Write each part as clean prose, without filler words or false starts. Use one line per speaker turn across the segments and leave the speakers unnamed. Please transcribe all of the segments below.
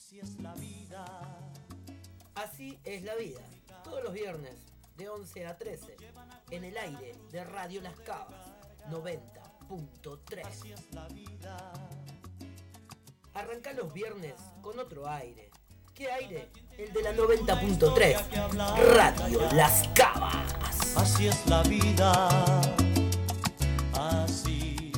Así es la vida. Todos los viernes de 11 a 13 en el aire de Radio Las Cavas 90.3. Arranca los viernes con otro aire. ¿Qué aire? El de la 90.3. Radio Las Cavas.
Así es la vida. Así.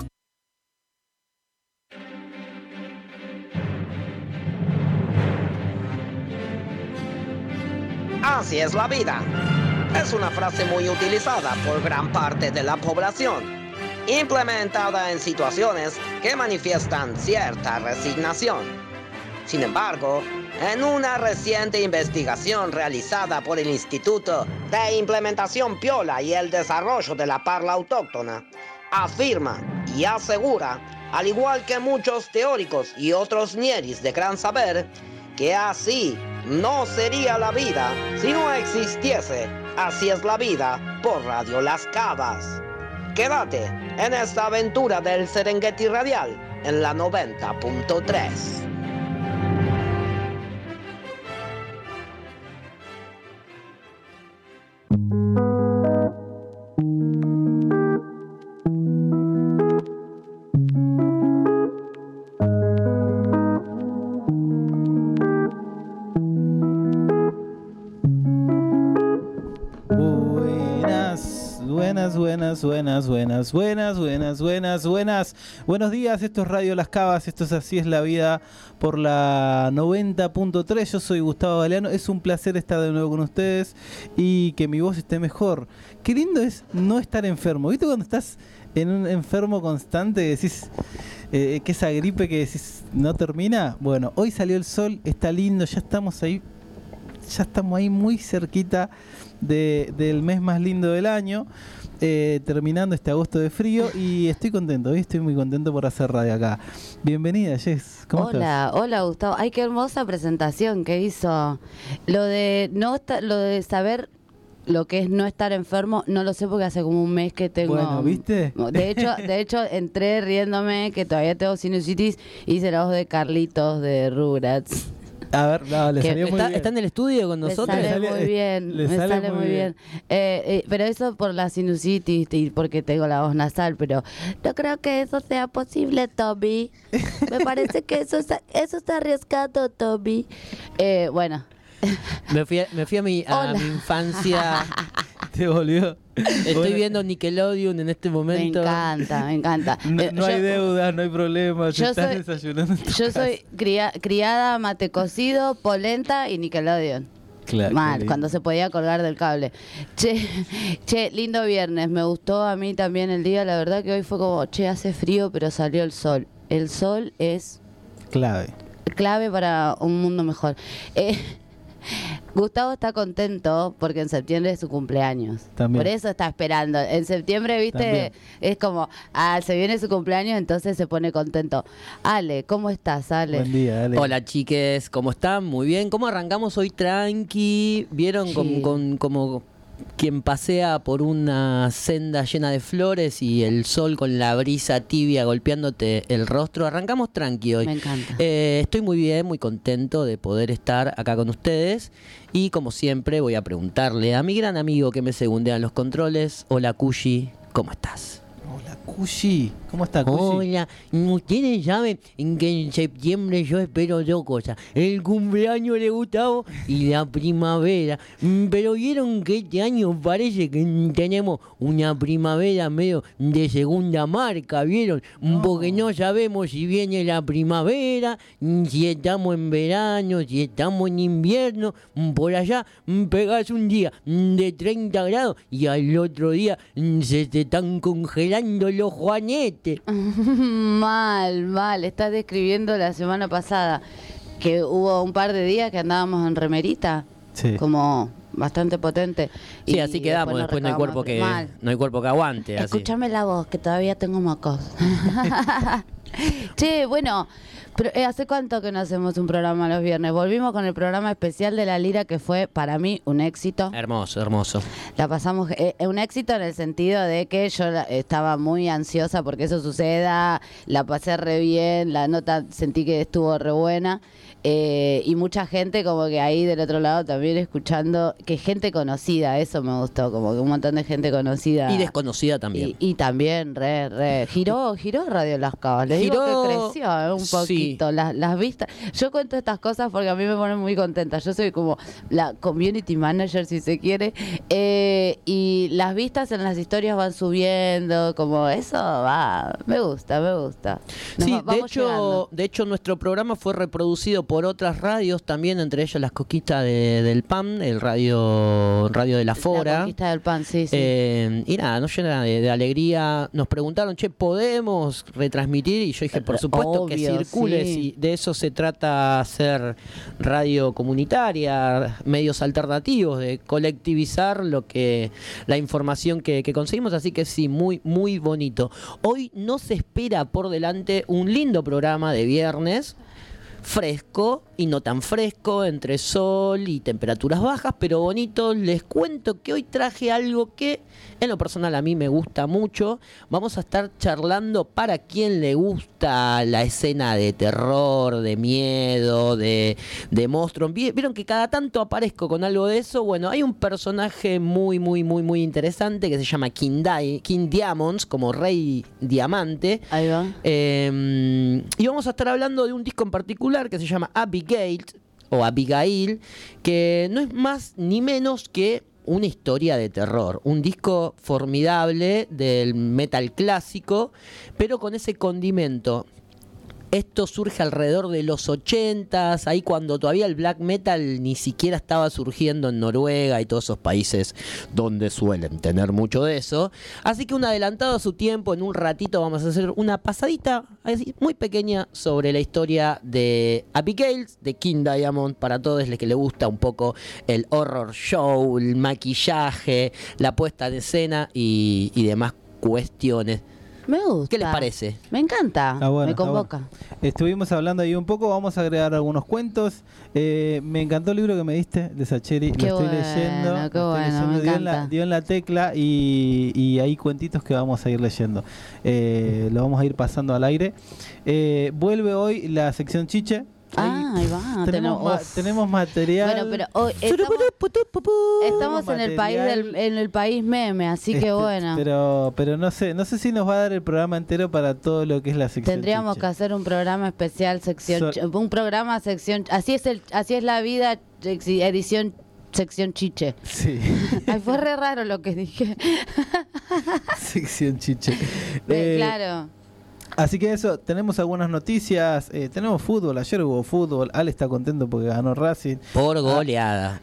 Así es la vida. Es una frase muy utilizada por gran parte de la población, implementada en situaciones que manifiestan cierta resignación. Sin embargo, en una reciente investigación realizada por el Instituto de Implementación Piola y el Desarrollo de la Parla Autóctona, afirma y asegura, al igual que muchos teóricos y otros ñeris de gran saber, que así no sería la vida si no existiese Así es la vida por Radio Las Cavas. Quédate en esta aventura del Serengeti Radial en la 90.3.
Buenas. Buenos días, esto es Radio Las Cavas, esto es Así es la vida por la 90.3. Yo soy Gustavo Galeano, es un placer estar de nuevo con ustedes y que mi voz esté mejor. Qué lindo es no estar enfermo. ¿Viste cuando estás en un enfermo constante y decís que esa gripe que decís no termina? Bueno, hoy salió el sol, está lindo, ya estamos ahí muy cerquita del mes más lindo del año. Terminando este agosto de frío y estoy contento, hoy estoy muy contento por hacer radio acá. Bienvenida, Jess, ¿cómo estás?
Hola Gustavo, ay, qué hermosa presentación que hizo. Lo de saber lo que es no estar enfermo, no lo sé porque hace como un mes que tengo.
Bueno, ¿viste?
De hecho entré riéndome que todavía tengo sinusitis, hice la voz de Carlitos de Rugrats.
A ver, no, le salió muy bien.
¿Está en el estudio con nosotros?
Me sale muy bien. Pero eso por la sinusitis y porque tengo la voz nasal, pero no creo que eso sea posible, Toby. Me parece que eso está arriesgado, Toby. Bueno.
Me fui a mi infancia.
Te volvió.
Estoy viendo Nickelodeon en este momento.
Me encanta.
No hay deudas, no hay problemas. Estás desayunando.
Yo soy criada, mate cocido, polenta y Nickelodeon.
Claro,
mal, cuando se podía colgar del cable. Che, lindo viernes. Me gustó a mí también el día. La verdad que hoy fue como, hace frío, pero salió el sol. El sol es clave para un mundo mejor. Gustavo está contento porque en septiembre es su cumpleaños.
También.
Por eso está esperando. En septiembre, viste, también. Es como, se viene su cumpleaños, entonces se pone contento. Ale, ¿cómo estás, Ale?
Buen día, Ale.
Hola, chiques, ¿cómo están? Muy bien. ¿Cómo arrancamos hoy tranqui? ¿Vieron
Sí.
como quien pasea por una senda llena de flores y el sol con la brisa tibia golpeándote el rostro? Arrancamos tranqui hoy.
Me encanta.
Estoy muy bien, muy contento de poder estar acá con ustedes. Y como siempre voy a preguntarle a mi gran amigo que me segundea en los controles. Hola, Cushi, ¿cómo estás?
Hola, Cushi. ¿Cómo está, Cushi?
Hola, ustedes saben que en septiembre yo espero dos cosas: el cumpleaños de Gustavo y la primavera. Pero vieron que este año parece que tenemos una primavera medio de segunda marca, ¿vieron? Porque no sabemos si viene la primavera, si estamos en verano, si estamos en invierno. Por allá pegas un día de 30 grados y al otro día se te están congelando los juanetes.
Mal. Estás describiendo la semana pasada que hubo un par de días que andábamos en remerita.
Sí.
Como bastante potente.
Sí,
y
así quedamos, después no hay cuerpo que aguante. Así.
Escúchame la voz, que todavía tengo mocos. Che, bueno, Pero ¿hace cuánto que no hacemos un programa los viernes? Volvimos con el programa especial de La Lira, que fue para mí un éxito.
Hermoso, hermoso.
La pasamos, un éxito en el sentido de que yo estaba muy ansiosa porque eso suceda, la pasé re bien, la nota sentí que estuvo re buena. Y mucha gente como que ahí del otro lado también escuchando, que gente conocida, eso me gustó, como que un montón de gente conocida.
Y desconocida también.
Y también, giró Radio Las Cavas, les digo que creció un poquito, sí. Las vistas. Yo cuento estas cosas porque a mí me ponen muy contenta, yo soy como la community manager si se quiere, y las vistas en las historias van subiendo, como eso va, me gusta.
Sí, de hecho nuestro programa fue reproducido por otras radios también, entre ellas las Coquistas del PAN, el radio de la Fora.
La Conquista del PAN, sí.
Y nada, nos llena de alegría. Nos preguntaron, ¿podemos retransmitir? Y yo dije, por supuesto, obvio, que circule. Sí. Si de eso se trata, hacer radio comunitaria, medios alternativos, de colectivizar la información que conseguimos. Así que sí, muy, muy bonito. Hoy nos espera por delante un lindo programa de viernes, fresco y no tan fresco, entre sol y temperaturas bajas, pero bonito. Les cuento que hoy traje algo que en lo personal a mí me gusta mucho. Vamos a estar charlando para quien le gusta la escena de terror, de miedo, de monstruos. Vieron que cada tanto aparezco con algo de eso. Bueno, hay un personaje muy, muy, muy, muy interesante que se llama King Diamonds, como Rey Diamante.
Ahí va.
Y vamos a estar hablando de un disco en particular que se llama Abigail, que no es más ni menos que una historia de terror, un disco formidable del metal clásico, pero con ese condimento. Esto surge alrededor de los 80s, ahí cuando todavía el black metal ni siquiera estaba surgiendo en Noruega y todos esos países donde suelen tener mucho de eso. Así que un adelantado a su tiempo, en un ratito vamos a hacer una pasadita así, muy pequeña sobre la historia de Abigail, de King Diamond, para todos los que les gusta un poco el horror show, el maquillaje, la puesta de escena y demás cuestiones.
Me gusta.
¿Qué les parece?
Me encanta, me convoca.
Bueno. Estuvimos hablando ahí un poco, vamos a agregar algunos cuentos. Me encantó el libro que me diste de Sacheri, lo estoy leyendo.
Qué bueno, me encanta.
Dio en la tecla y hay cuentitos que vamos a ir leyendo. Lo vamos a ir pasando al aire. Vuelve hoy la sección Chiche.
Ahí va.
Tenemos material.
Bueno, pero hoy estamos en el país meme, así que bueno.
Pero no sé si nos va a dar el programa entero para todo lo que es la sección.
Tendríamos
Chiche.
Que hacer un programa especial sección, así es la vida, edición sección Chiche.
Sí.
Ay, fue re raro lo que dije.
Sección Chiche.
Claro.
Así que eso, tenemos algunas noticias, tenemos fútbol, ayer hubo fútbol, Ale está contento porque ganó Racing.
Por goleada.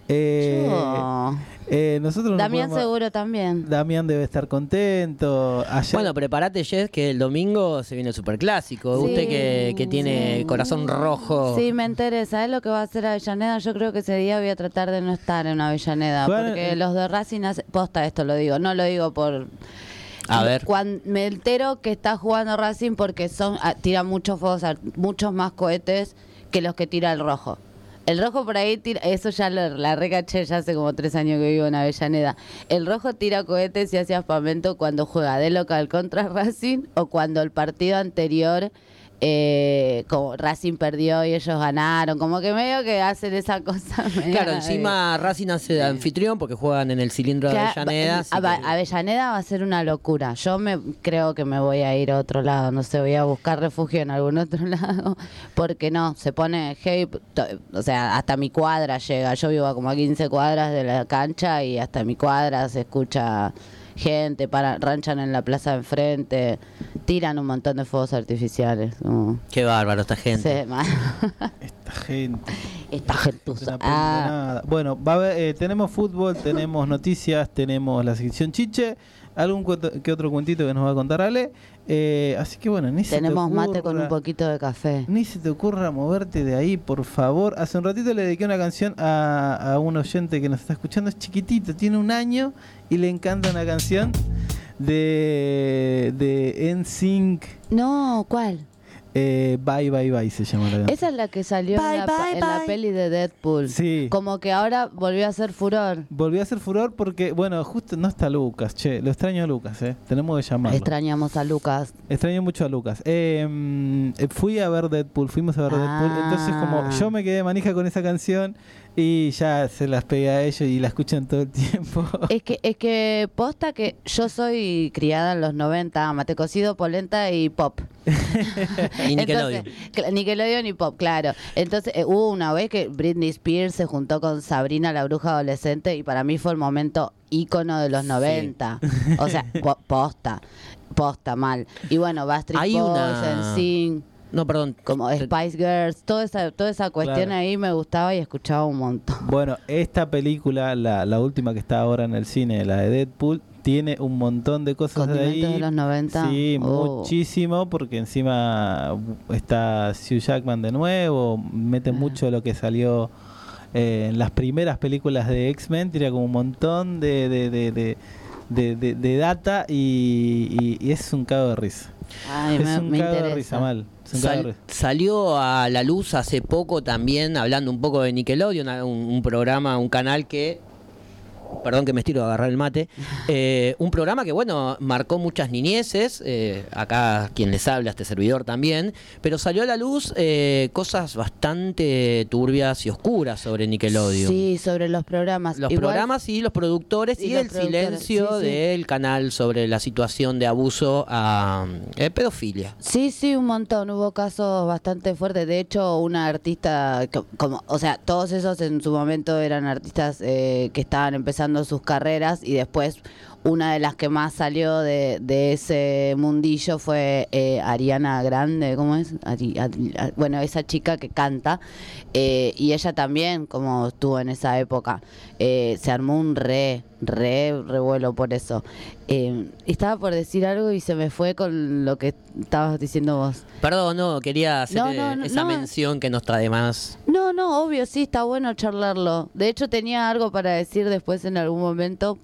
Nosotros
Damián seguro también.
Damián debe estar contento. Ayer...
Bueno, prepárate, Jess, que el domingo se viene el superclásico.
Sí,
usted que tiene corazón rojo.
Sí, me interesa. ¿Sabes lo que va a hacer Avellaneda? Yo creo que ese día voy a tratar de no estar en Avellaneda. Bueno, porque los de Racing posta esto lo digo. No lo digo por...
A ver.
Cuando me entero que está jugando Racing porque tira muchos fuegos, muchos más cohetes que los que tira el rojo. El rojo por ahí tira, eso ya la recaché, ya hace como 3 años que vivo en Avellaneda. El rojo tira cohetes y hace aspamento cuando juega de local contra Racing o cuando el partido anterior como Racing perdió y ellos ganaron, como que medio que hacen esa cosa.
Claro, encima Racing hace de anfitrión porque juegan en el cilindro de Avellaneda.
Avellaneda va a ser una locura. Yo creo que me voy a ir a otro lado, no sé, voy a buscar refugio en algún otro lado, porque no, se pone heavy, o sea, hasta mi cuadra llega. Yo vivo como a 15 cuadras de la cancha y hasta mi cuadra se escucha gente, ranchan en la plaza de enfrente, tiran un montón de fuegos artificiales.
Qué bárbaro esta gente.
Esta gentuza. Bueno, tenemos fútbol, tenemos noticias, tenemos la sección Chiche, algún que otro cuentito que nos va a contar Ale. Así que bueno,
tenemos mate con un poquito de café.
Ni se te ocurra moverte de ahí, por favor. Hace un ratito le dediqué una canción a un oyente que nos está escuchando, es chiquitito, tiene 1 año y le encanta una canción de NSYNC.
No, ¿cuál?
Bye Bye Bye se llama la canción.
Esa es la que salió en la peli de Deadpool.
Sí.
Como que ahora volvió a ser furor.
Volvió a ser furor porque, bueno, justo no está Lucas, che, lo extraño a Lucas, tenemos que llamarlo.
Extrañamos a Lucas.
Extraño mucho a Lucas. Fuimos a ver Deadpool, entonces como yo me quedé manija con esa canción y ya se las pegué a ellos y la escuchan todo el tiempo.
Es que posta que yo soy criada en los 90, mate cocido, polenta y pop.
Y Nickelodeon.
Entonces, Nickelodeon y pop, claro. Entonces hubo una vez que Britney Spears se juntó con Sabrina la bruja adolescente y para mí fue el momento ícono de los 90. O sea, posta mal. Y bueno, Backstreet Boys, NSYNC.
No, perdón.
Como Spice Girls, toda esa cuestión ahí me gustaba y escuchaba un montón.
Bueno, esta película, la última que está ahora en el cine, la de Deadpool, tiene un montón de cosas de ahí.
De los 90.
Sí, muchísimo, porque encima está Hugh Jackman de nuevo, mete mucho lo que salió en las primeras películas de X-Men, tira como un montón de data y es un cago de risa.
Ay,
es un
me
cago
interesa.
de risa mal.
Salió a la luz hace poco también, hablando un poco de Nickelodeon, un programa, un canal que... Perdón que me estiro a agarrar el mate. Un programa que, bueno, marcó muchas niñeces. Acá quien les habla, este servidor también. Pero salió a la luz cosas bastante turbias y oscuras sobre Nickelodeon.
Sí, sobre los programas.
Los programas y los productores y el silencio del canal sobre la situación de abuso a pedofilia.
Sí, un montón. Hubo casos bastante fuertes. De hecho, una artista, todos esos en su momento eran artistas que estaban empezando sus carreras y después una de las que más salió de ese mundillo fue Ariana Grande, ¿cómo es? Bueno, esa chica que canta y ella también como estuvo en esa época se armó un revuelo por eso. Estaba por decir algo y se me fue con lo que estabas diciendo vos.
Perdón, no, quería hacer esa mención que nos trae más.
No, obvio, sí, está bueno charlarlo. De hecho tenía algo para decir después en algún momento.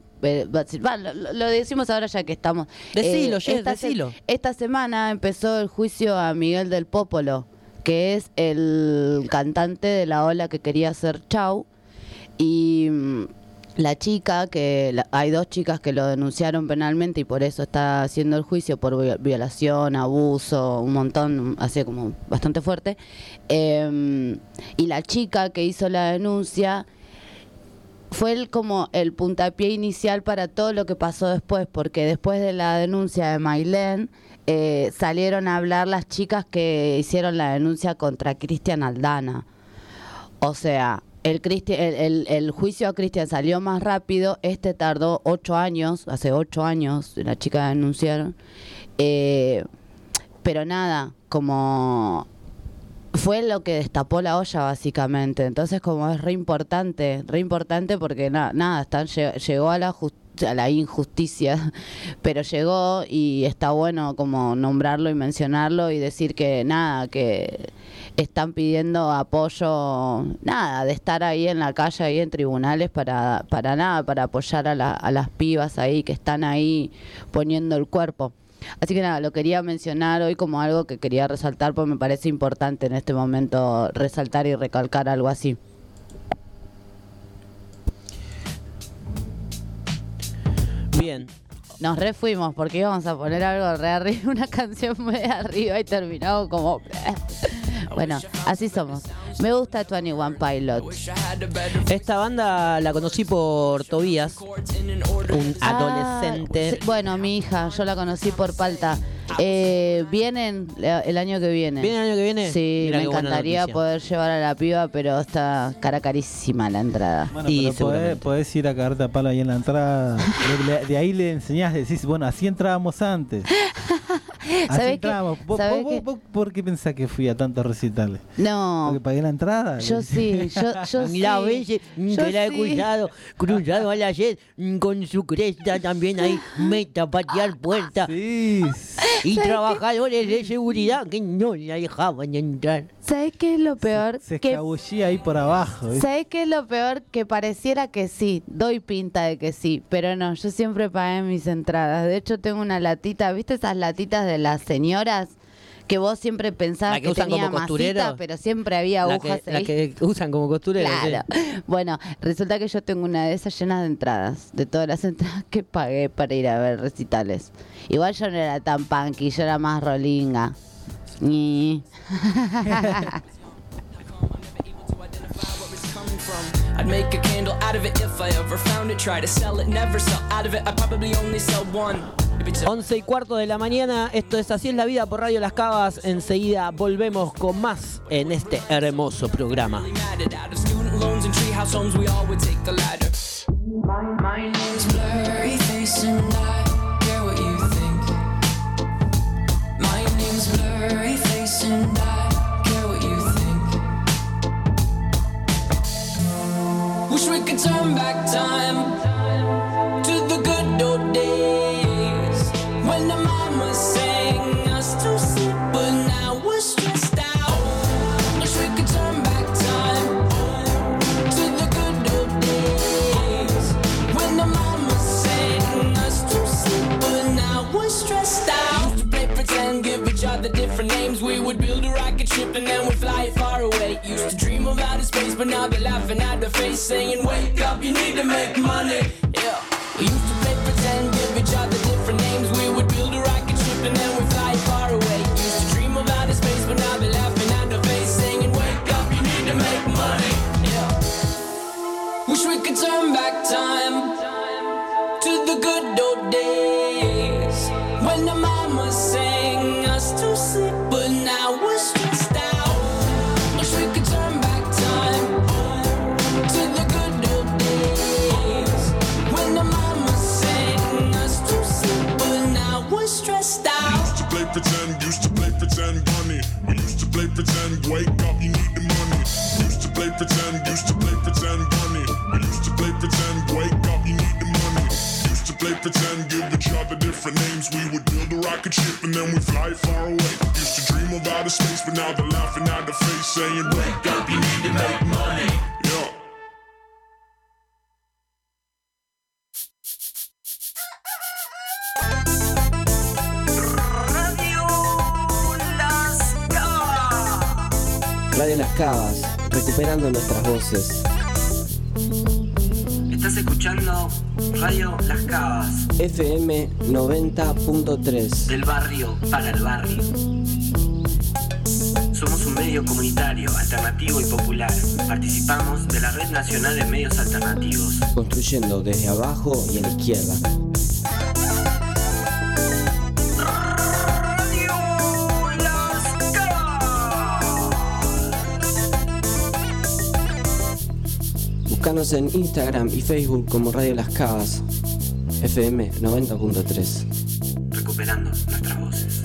Lo decimos ahora ya que estamos.
Decilo, decilo.
Esta semana empezó el juicio a Miguel del Popolo, que es el cantante de La Ola que quería hacer Chau. Y la chica, hay dos chicas que lo denunciaron penalmente y por eso está haciendo el juicio por violación, abuso, un montón, así como bastante fuerte. Y la chica que hizo la denuncia fue como el puntapié inicial para todo lo que pasó después, porque después de la denuncia de Mailén salieron a hablar las chicas que hicieron la denuncia contra Cristian Aldana. O sea, el juicio a Cristian salió más rápido, tardó 8 años, hace 8 años la chica denunciaron, pero nada, como... fue lo que destapó la olla básicamente. Entonces como es re importante porque llegó a la injusticia, pero llegó y está bueno como nombrarlo y mencionarlo y decir que están pidiendo apoyo, de estar ahí en la calle, ahí en tribunales para apoyar a las pibas ahí que están ahí poniendo el cuerpo. Así que lo quería mencionar hoy como algo que quería resaltar porque me parece importante en este momento resaltar y recalcar algo así.
Bien.
Nos refuimos porque íbamos a poner algo re arriba, una canción muy arriba y terminamos como... Bueno, así somos. Me gusta 21 Pilots.
Esta banda la conocí por Tobías, un adolescente.
Sí, bueno, mi hija, yo la conocí por Palta. Vienen el año que viene.
¿Viene el año que viene?
Sí, me encantaría poder llevar a la piba, pero está carísima la entrada.
Bueno, y podés ir a cagarte a palo ahí en la entrada. De ahí le enseñás, decís, bueno, así entrábamos antes. Así entramos. ¿Vos por qué pensás que fui a tantos recitales?
No.
¿Porque pagué la entrada?
Yo sí, yo sí.
La veces que la he cruzado a la Jet con su cresta también ahí, meta, patear puerta.
Sí.
Y trabajadores de seguridad que no la dejaban entrar.
¿Sabés qué es lo peor?
Se escabullía ahí por abajo.
¿Sabés qué es lo peor? Que pareciera que sí, doy pinta de que sí, pero no, yo siempre pagué mis entradas. De hecho tengo una latita, ¿viste esas latitas de las señoras que vos siempre pensabas
La que usan
tenía
como costureros.
masita, pero siempre había agujas
La
ahí.
que usan como costureros.
Claro. Bueno, resulta que yo tengo una de esas llenas de entradas, de todas las entradas que pagué para ir a ver recitales. Igual yo no era tan punky, yo era más rolinga.
I'd make a candle out of it if I ever found it. Try to sell it, never sell out of it. I probably only sell one.
11:15 de la mañana, esto es Así es la Vida por Radio Las Cavas. Enseguida volvemos con más en este hermoso programa.
My name's Blurry Face and I care what you think. My name's Blurry Face and I care what you think. Wish we could turn back time to the good old days when the mama sang us to sleep, but now we're stressed out. Wish we could turn back time to the good old days when the mama sang us to sleep, but now we're stressed out. Used to play pretend, give each other different names. We would build a rocket ship and then we'd fly it far away. Used to dream of outer space, but now they're laughing at the face, saying, wake up, you need to make money. Yeah. We used to play pretend, give each other different names. We would build a rocket ship and then we'd fly it far away. Used to dream of outer space, but now they're laughing at the face, saying, wake up, you need to make money. Yeah. Wish we could turn back time to the good old days when the mama sang us to sleep, but now we're stressed out. Wish we could turn back time to the good old days when the mama sang us to sleep, but now we're stressed out.
Used to play pretend, bunny. We used to play pretend, wake up, you need the money. Used to play pretend, bunny. We used to play pretend, wake up, you need the money. Used to play pretend, give each other different names. We would build a rocket ship and then we'd fly far away. Used to dream of outer space, but now they're laughing at the face, saying, wake up, you need to make money. Yeah.
Radio Las Cavas, recuperando nuestras voces.
Estás escuchando Radio Las Cavas,
FM 90.3.
del barrio para el barrio. Somos un medio comunitario, alternativo y popular. Participamos de la Red Nacional de Medios Alternativos.
Construyendo desde abajo y a la izquierda. Búscanos en Instagram y Facebook como Radio Las Cavas, FM 90.3.
Recuperando nuestras voces.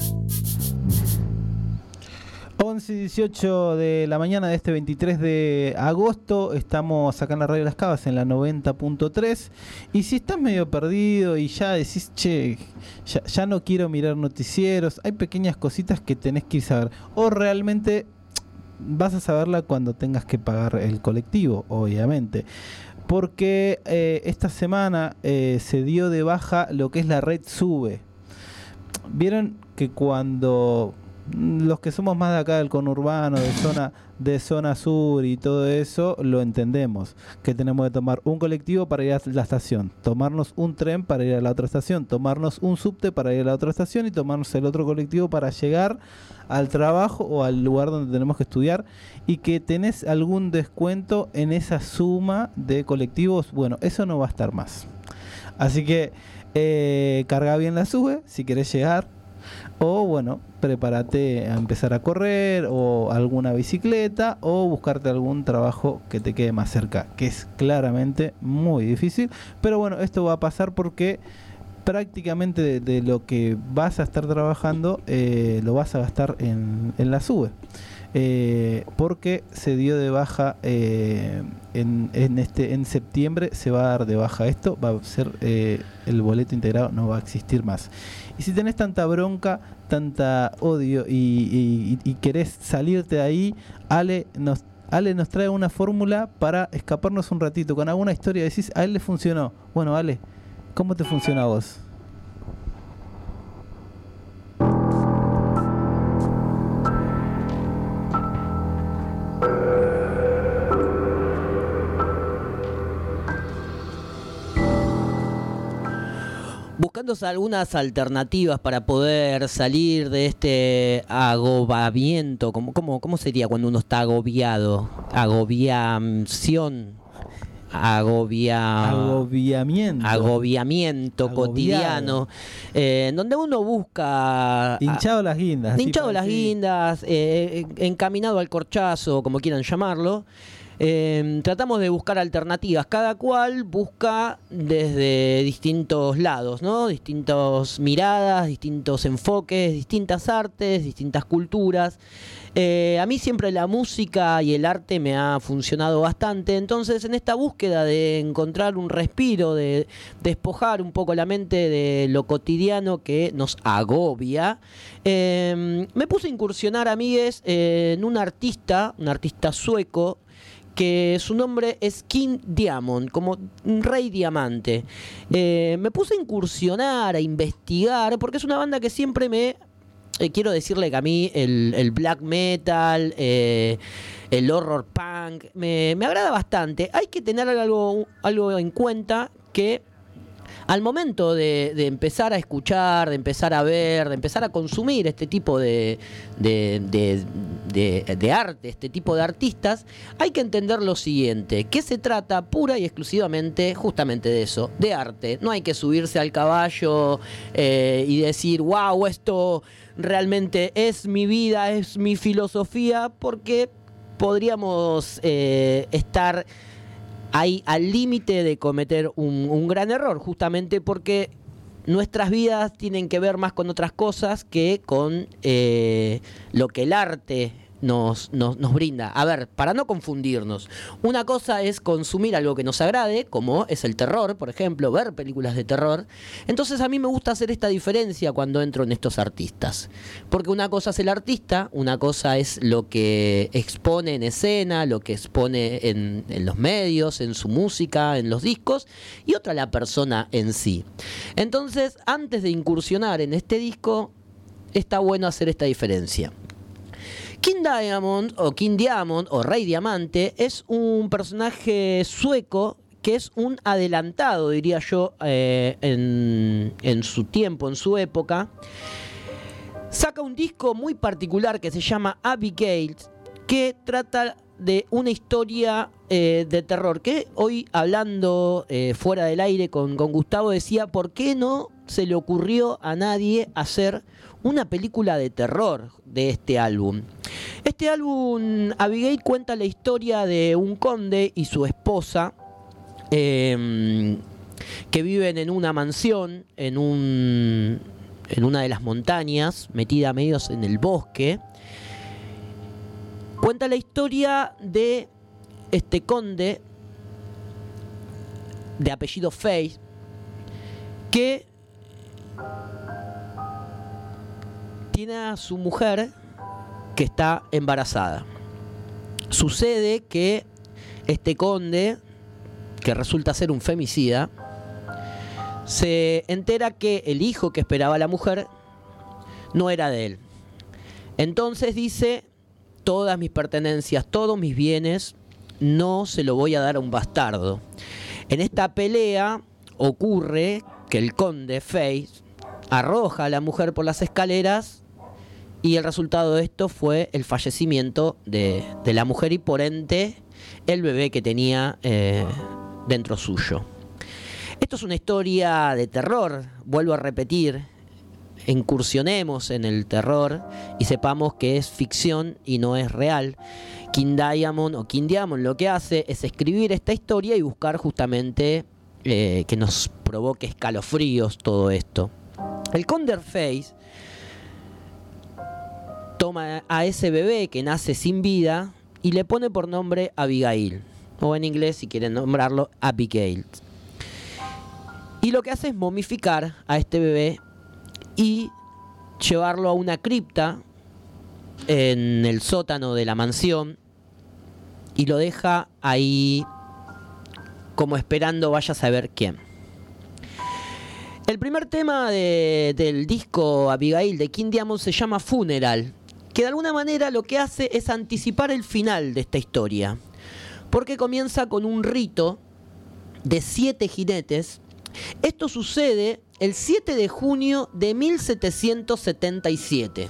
11:18 de la mañana de este 23 de agosto, estamos acá en la Radio Las Cavas en la 90.3. Y si estás medio perdido y ya decís, che, ya no quiero mirar noticieros, hay pequeñas cositas que tenés que saber. O realmente vas a saberla cuando tengas que pagar el colectivo, obviamente. Porque esta semana se dio de baja lo que es la red SUBE. Vieron que cuando los que somos más de acá del conurbano, de zona sur y todo eso, lo entendemos, que tenemos que tomar un colectivo para ir a la estación, tomarnos un tren para ir a la otra estación, tomarnos un subte para ir a la otra estación y tomarnos el otro colectivo para llegar al trabajo o al lugar donde tenemos que estudiar, y que tenés algún descuento en esa suma de colectivos. Bueno, eso no va a estar más. Así que carga bien la SUBE si querés llegar. O bueno, prepárate a empezar a correr o alguna bicicleta o buscarte algún trabajo que te quede más cerca, que es claramente muy difícil. Pero bueno, esto va a pasar porque prácticamente de lo que vas a estar trabajando lo vas a gastar en la SUBE. Porque se dio de baja en septiembre, se va a dar de baja esto, va a ser el boleto integrado, no va a existir más. Y si tenés tanta bronca, tanta odio y querés salirte de ahí, Ale nos trae una fórmula para escaparnos un ratito con alguna historia. Decís, a él le funcionó. Bueno, Ale, ¿cómo te funciona a vos?
buscando algunas alternativas para poder salir de este agobamiento. ¿Cómo sería cuando uno está agobiado? Agobiamiento cotidiano, donde uno busca
hinchado las guindas,
encaminado al corchazo, como quieran llamarlo. Tratamos de buscar alternativas, cada cual busca desde distintos lados, ¿no? Distintas miradas, distintos enfoques, distintas artes, distintas culturas. A mí siempre la música y el arte me ha funcionado bastante, entonces en esta búsqueda de encontrar un respiro, de despojar un poco la mente de lo cotidiano que nos agobia, me puse a incursionar, amigues, en un artista sueco, que su nombre es King Diamond, como Rey Diamante. Me puse a incursionar, a investigar, porque es una banda que siempre quiero decirle que a mí el black metal, el horror punk, me agrada bastante. Hay que tener algo en cuenta, que al momento de empezar a escuchar, de empezar a ver, de empezar a consumir este tipo de arte, este tipo de artistas, hay que entender lo siguiente, que se trata pura y exclusivamente justamente de eso, de arte. No hay que subirse al caballo y decir, wow, esto realmente es mi vida, es mi filosofía, porque podríamos estar ahí al límite de cometer un gran error, justamente porque nuestras vidas tienen que ver más con otras cosas que con lo que el arte nos brinda. A ver, para no confundirnos, una cosa es consumir algo que nos agrade, como es el terror, por ejemplo, ver películas de terror. Entonces a mí me gusta hacer esta diferencia cuando entro en estos artistas, porque una cosa es el artista, una cosa es lo que expone en escena, lo que expone en los medios, en su música, en los discos, y otra la persona en sí. Entonces, antes de incursionar en este disco, está bueno hacer esta diferencia. King Diamond o Rey Diamante es un personaje sueco que es un adelantado, diría yo, en su tiempo, en su época. Saca un disco muy particular que se llama Abigail, que trata de una historia de terror, que hoy, hablando fuera del aire con Gustavo, decía, ¿por qué no se le ocurrió a nadie hacer una película de terror de este álbum? Este álbum, Abigail, cuenta la historia de un conde y su esposa que viven en una mansión en una de las montañas, metida medios en el bosque. Cuenta la historia de este conde de apellido Face, que tiene a su mujer que está embarazada. Sucede que este conde, que resulta ser un femicida, se entera que el hijo que esperaba la mujer no era de él. Entonces dice, todas mis pertenencias, todos mis bienes, no se lo voy a dar a un bastardo. En esta pelea ocurre que el conde Face arroja a la mujer por las escaleras, y el resultado de esto fue el fallecimiento de la mujer y por ende el bebé que tenía dentro suyo. Esto es una historia de terror, vuelvo a repetir, incursionemos en el terror y sepamos que es ficción y no es real. King Diamond lo que hace es escribir esta historia y buscar justamente que nos provoque escalofríos todo esto. El conde Face toma a ese bebé que nace sin vida y le pone por nombre Abigail, o en inglés, si quieren nombrarlo, Abigail. Y lo que hace es momificar a este bebé y llevarlo a una cripta en el sótano de la mansión y lo deja ahí como esperando vaya a saber quién. El primer tema del disco Abigail de King Diamond se llama Funeral, que de alguna manera lo que hace es anticipar el final de esta historia, porque comienza con un rito de 7 jinetes Esto sucede el 7 de junio de 1777.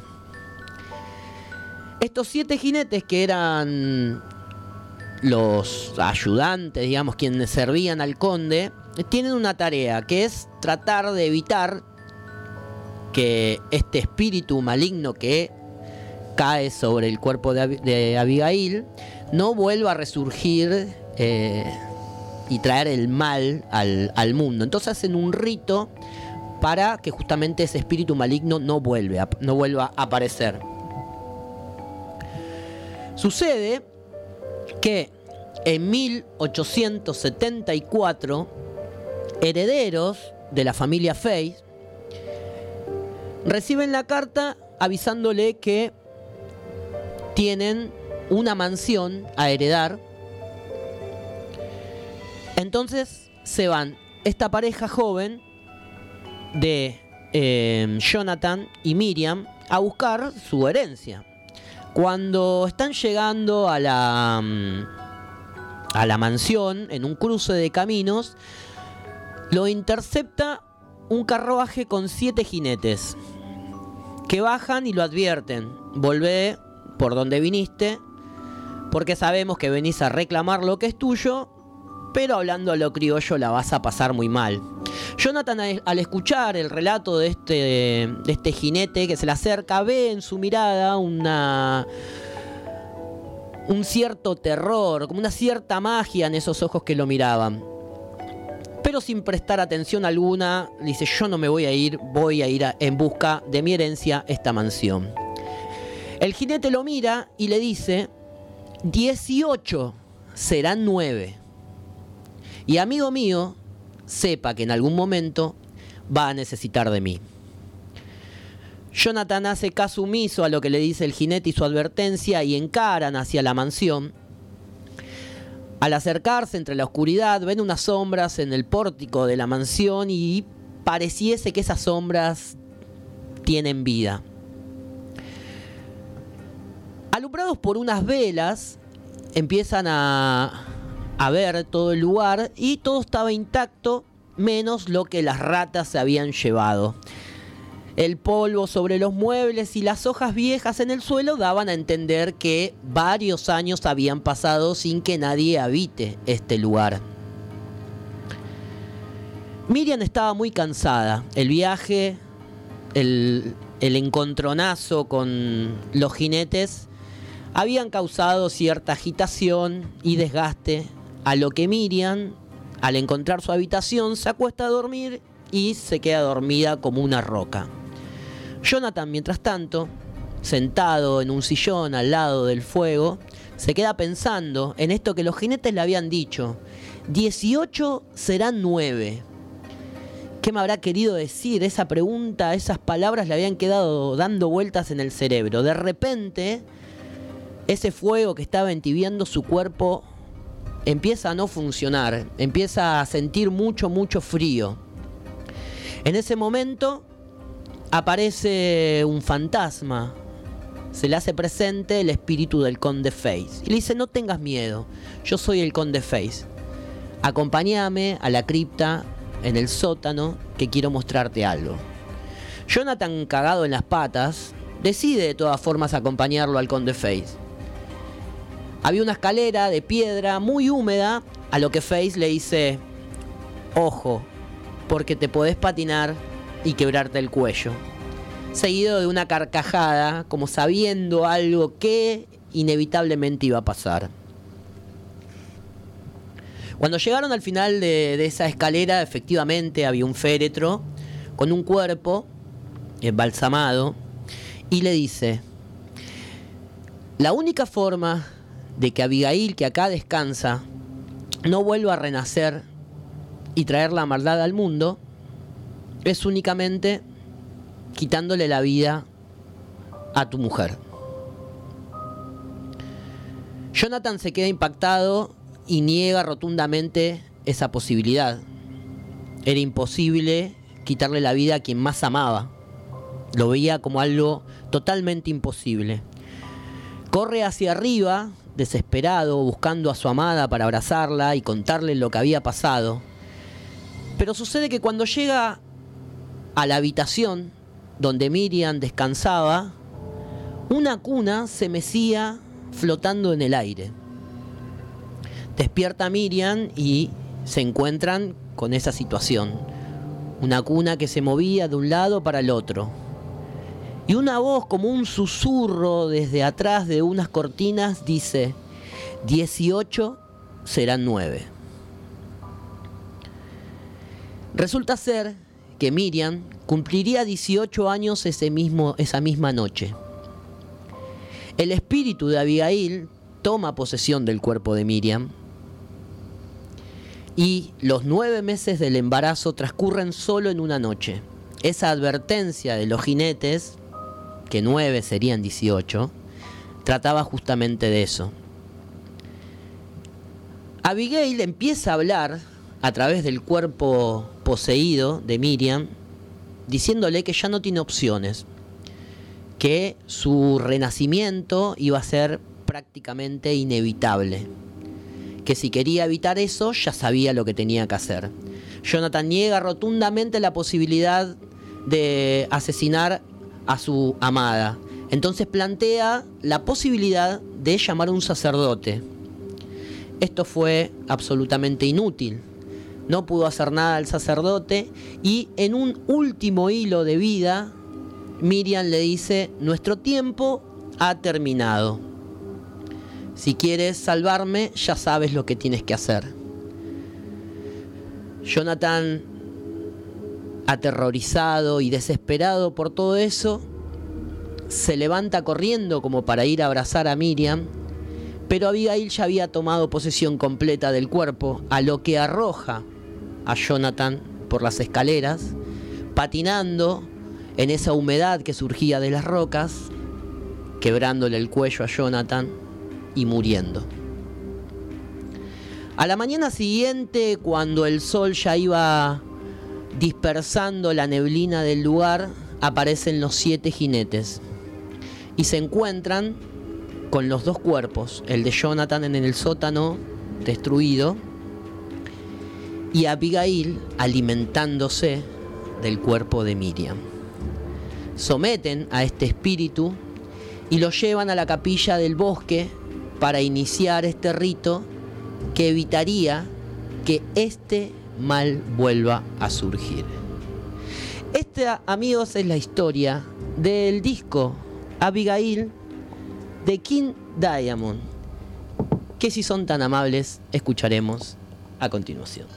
Estos 7 jinetes, que eran los ayudantes, digamos, quienes servían al conde, tienen una tarea, que es tratar de evitar que este espíritu maligno que cae sobre el cuerpo de Abigail no vuelva a resurgir y traer el mal al mundo. Entonces hacen un rito para que justamente ese espíritu maligno no vuelva a aparecer. Sucede que en 1874, herederos de la familia Face reciben la carta avisándole que tienen una mansión a heredar. Entonces se van esta pareja joven de Jonathan y Miriam a buscar su herencia. Cuando están llegando a la mansión, en un cruce de caminos, lo intercepta un carruaje con 7 jinetes que bajan y lo advierten: volvé por donde viniste, porque sabemos que venís a reclamar lo que es tuyo, pero hablando a lo criollo la vas a pasar muy mal. Jonathan, al escuchar el relato de este jinete que se le acerca, ve en su mirada un cierto terror, como una cierta magia en esos ojos que lo miraban. Pero sin prestar atención alguna, dice: yo no me voy a ir en busca de mi herencia, esta mansión. El jinete lo mira y le dice: 18 serán 9. Y amigo mío, sepa que en algún momento va a necesitar de mí. Jonathan hace caso omiso a lo que le dice el jinete y su advertencia y encaran hacia la mansión. Al acercarse entre la oscuridad, ven unas sombras en el pórtico de la mansión y pareciese que esas sombras tienen vida. Alumbrados por unas velas, empiezan a ver todo el lugar y todo estaba intacto, menos lo que las ratas se habían llevado. El polvo sobre los muebles y las hojas viejas en el suelo daban a entender que varios años habían pasado sin que nadie habite este lugar. Miriam estaba muy cansada. El viaje, el encontronazo con los jinetes habían causado cierta agitación y desgaste, a lo que Miriam, al encontrar su habitación, se acuesta a dormir y se queda dormida como una roca. Jonathan, mientras tanto, sentado en un sillón al lado del fuego, se queda pensando en esto que los jinetes le habían dicho: 18 serán 9. ¿Qué me habrá querido decir? Esa pregunta, esas palabras le habían quedado dando vueltas en el cerebro. De repente, ese fuego que estaba entibiando su cuerpo empieza a no funcionar, empieza a sentir mucho frío. En ese momento aparece un fantasma, se le hace presente el espíritu del Conde Face y le dice: no tengas miedo, yo soy el Conde Face, acompáñame a la cripta en el sótano que quiero mostrarte algo. Jonathan, cagado en las patas, decide de todas formas acompañarlo al Conde Face. Había una escalera de piedra muy húmeda, a lo que Face le dice: ojo, porque te podés patinar y quebrarte el cuello. Seguido de una carcajada, como sabiendo algo que inevitablemente iba a pasar. Cuando llegaron al final de esa escalera, efectivamente había un féretro con un cuerpo embalsamado y le dice: la única forma de que Abigail, que acá descansa, no vuelva a renacer y traer la maldad al mundo, es únicamente quitándole la vida a tu mujer. Jonathan se queda impactado y niega rotundamente esa posibilidad. Era imposible quitarle la vida a quien más amaba. Lo veía como algo totalmente imposible. Corre hacia arriba, desesperado, buscando a su amada para abrazarla y contarle lo que había pasado. Pero sucede que cuando llega a la habitación donde Miriam descansaba, una cuna se mecía flotando en el aire. Despierta Miriam y se encuentran con esa situación. Una cuna que se movía de un lado para el otro. Y una voz como un susurro desde atrás de unas cortinas dice: 18 serán 9. Resulta ser que Miriam cumpliría 18 años esa misma noche. El espíritu de Abigail toma posesión del cuerpo de Miriam y los 9 meses del embarazo transcurren solo en una noche. Esa advertencia de los jinetes, que 9 serían 18, trataba justamente de eso. Abigail empieza a hablar a través del cuerpo poseído de Miriam, diciéndole que ya no tiene opciones, que su renacimiento iba a ser prácticamente inevitable, que si quería evitar eso ya sabía lo que tenía que hacer. Jonathan niega rotundamente la posibilidad de asesinar a su amada. Entonces plantea la posibilidad de llamar a un sacerdote. Esto fue absolutamente inútil. No pudo hacer nada el sacerdote y en un último hilo de vida, Miriam le dice: nuestro tiempo ha terminado. Si quieres salvarme, ya sabes lo que tienes que hacer. Jonathan, aterrorizado y desesperado por todo eso, se levanta corriendo como para ir a abrazar a Miriam, pero Abigail ya había tomado posesión completa del cuerpo, a lo que arroja a Jonathan por las escaleras, patinando en esa humedad que surgía de las rocas, quebrándole el cuello a Jonathan y muriendo. A la mañana siguiente, cuando el sol ya iba dispersando la neblina del lugar, aparecen los 7 jinetes y se encuentran con los 2 cuerpos, el de Jonathan en el sótano destruido y Abigail alimentándose del cuerpo de Miriam. Someten a este espíritu y lo llevan a la capilla del bosque para iniciar este rito que evitaría que este mal vuelva a surgir. Esta, amigos, es la historia del disco Abigail de King Diamond, que si son tan amables escucharemos a continuación.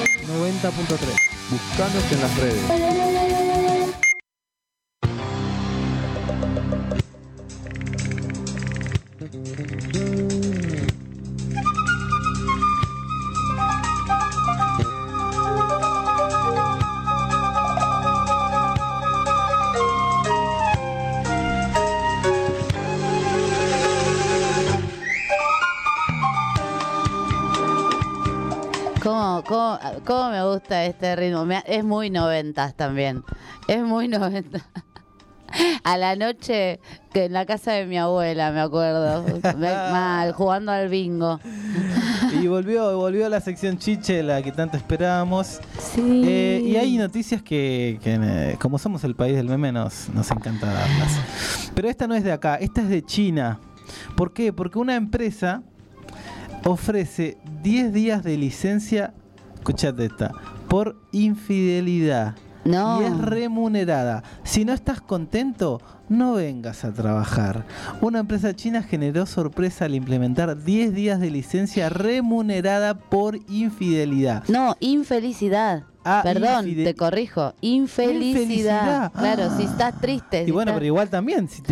90.3.
Buscanos en las redes.
¿Cómo me gusta este ritmo? Es muy 90s también. Es muy 90. A la noche, que en la casa de mi abuela, me acuerdo. Mal, jugando al bingo.
Y volvió la sección Chiche, la que tanto esperábamos.
Sí.
Y hay noticias que como somos el país del meme, nos encanta darlas. Pero esta no es de acá, esta es de China. ¿Por qué? Porque una empresa ofrece 10 días de licencia, escuchate esta, por infidelidad.
No.
Y es remunerada. Si no estás contento, no vengas a trabajar. Una empresa china generó sorpresa al implementar 10 días de licencia remunerada por infidelidad.
No, infelicidad. Perdón, te corrijo. Infelicidad. Claro, si estás triste.
Y bueno, pero igual también, si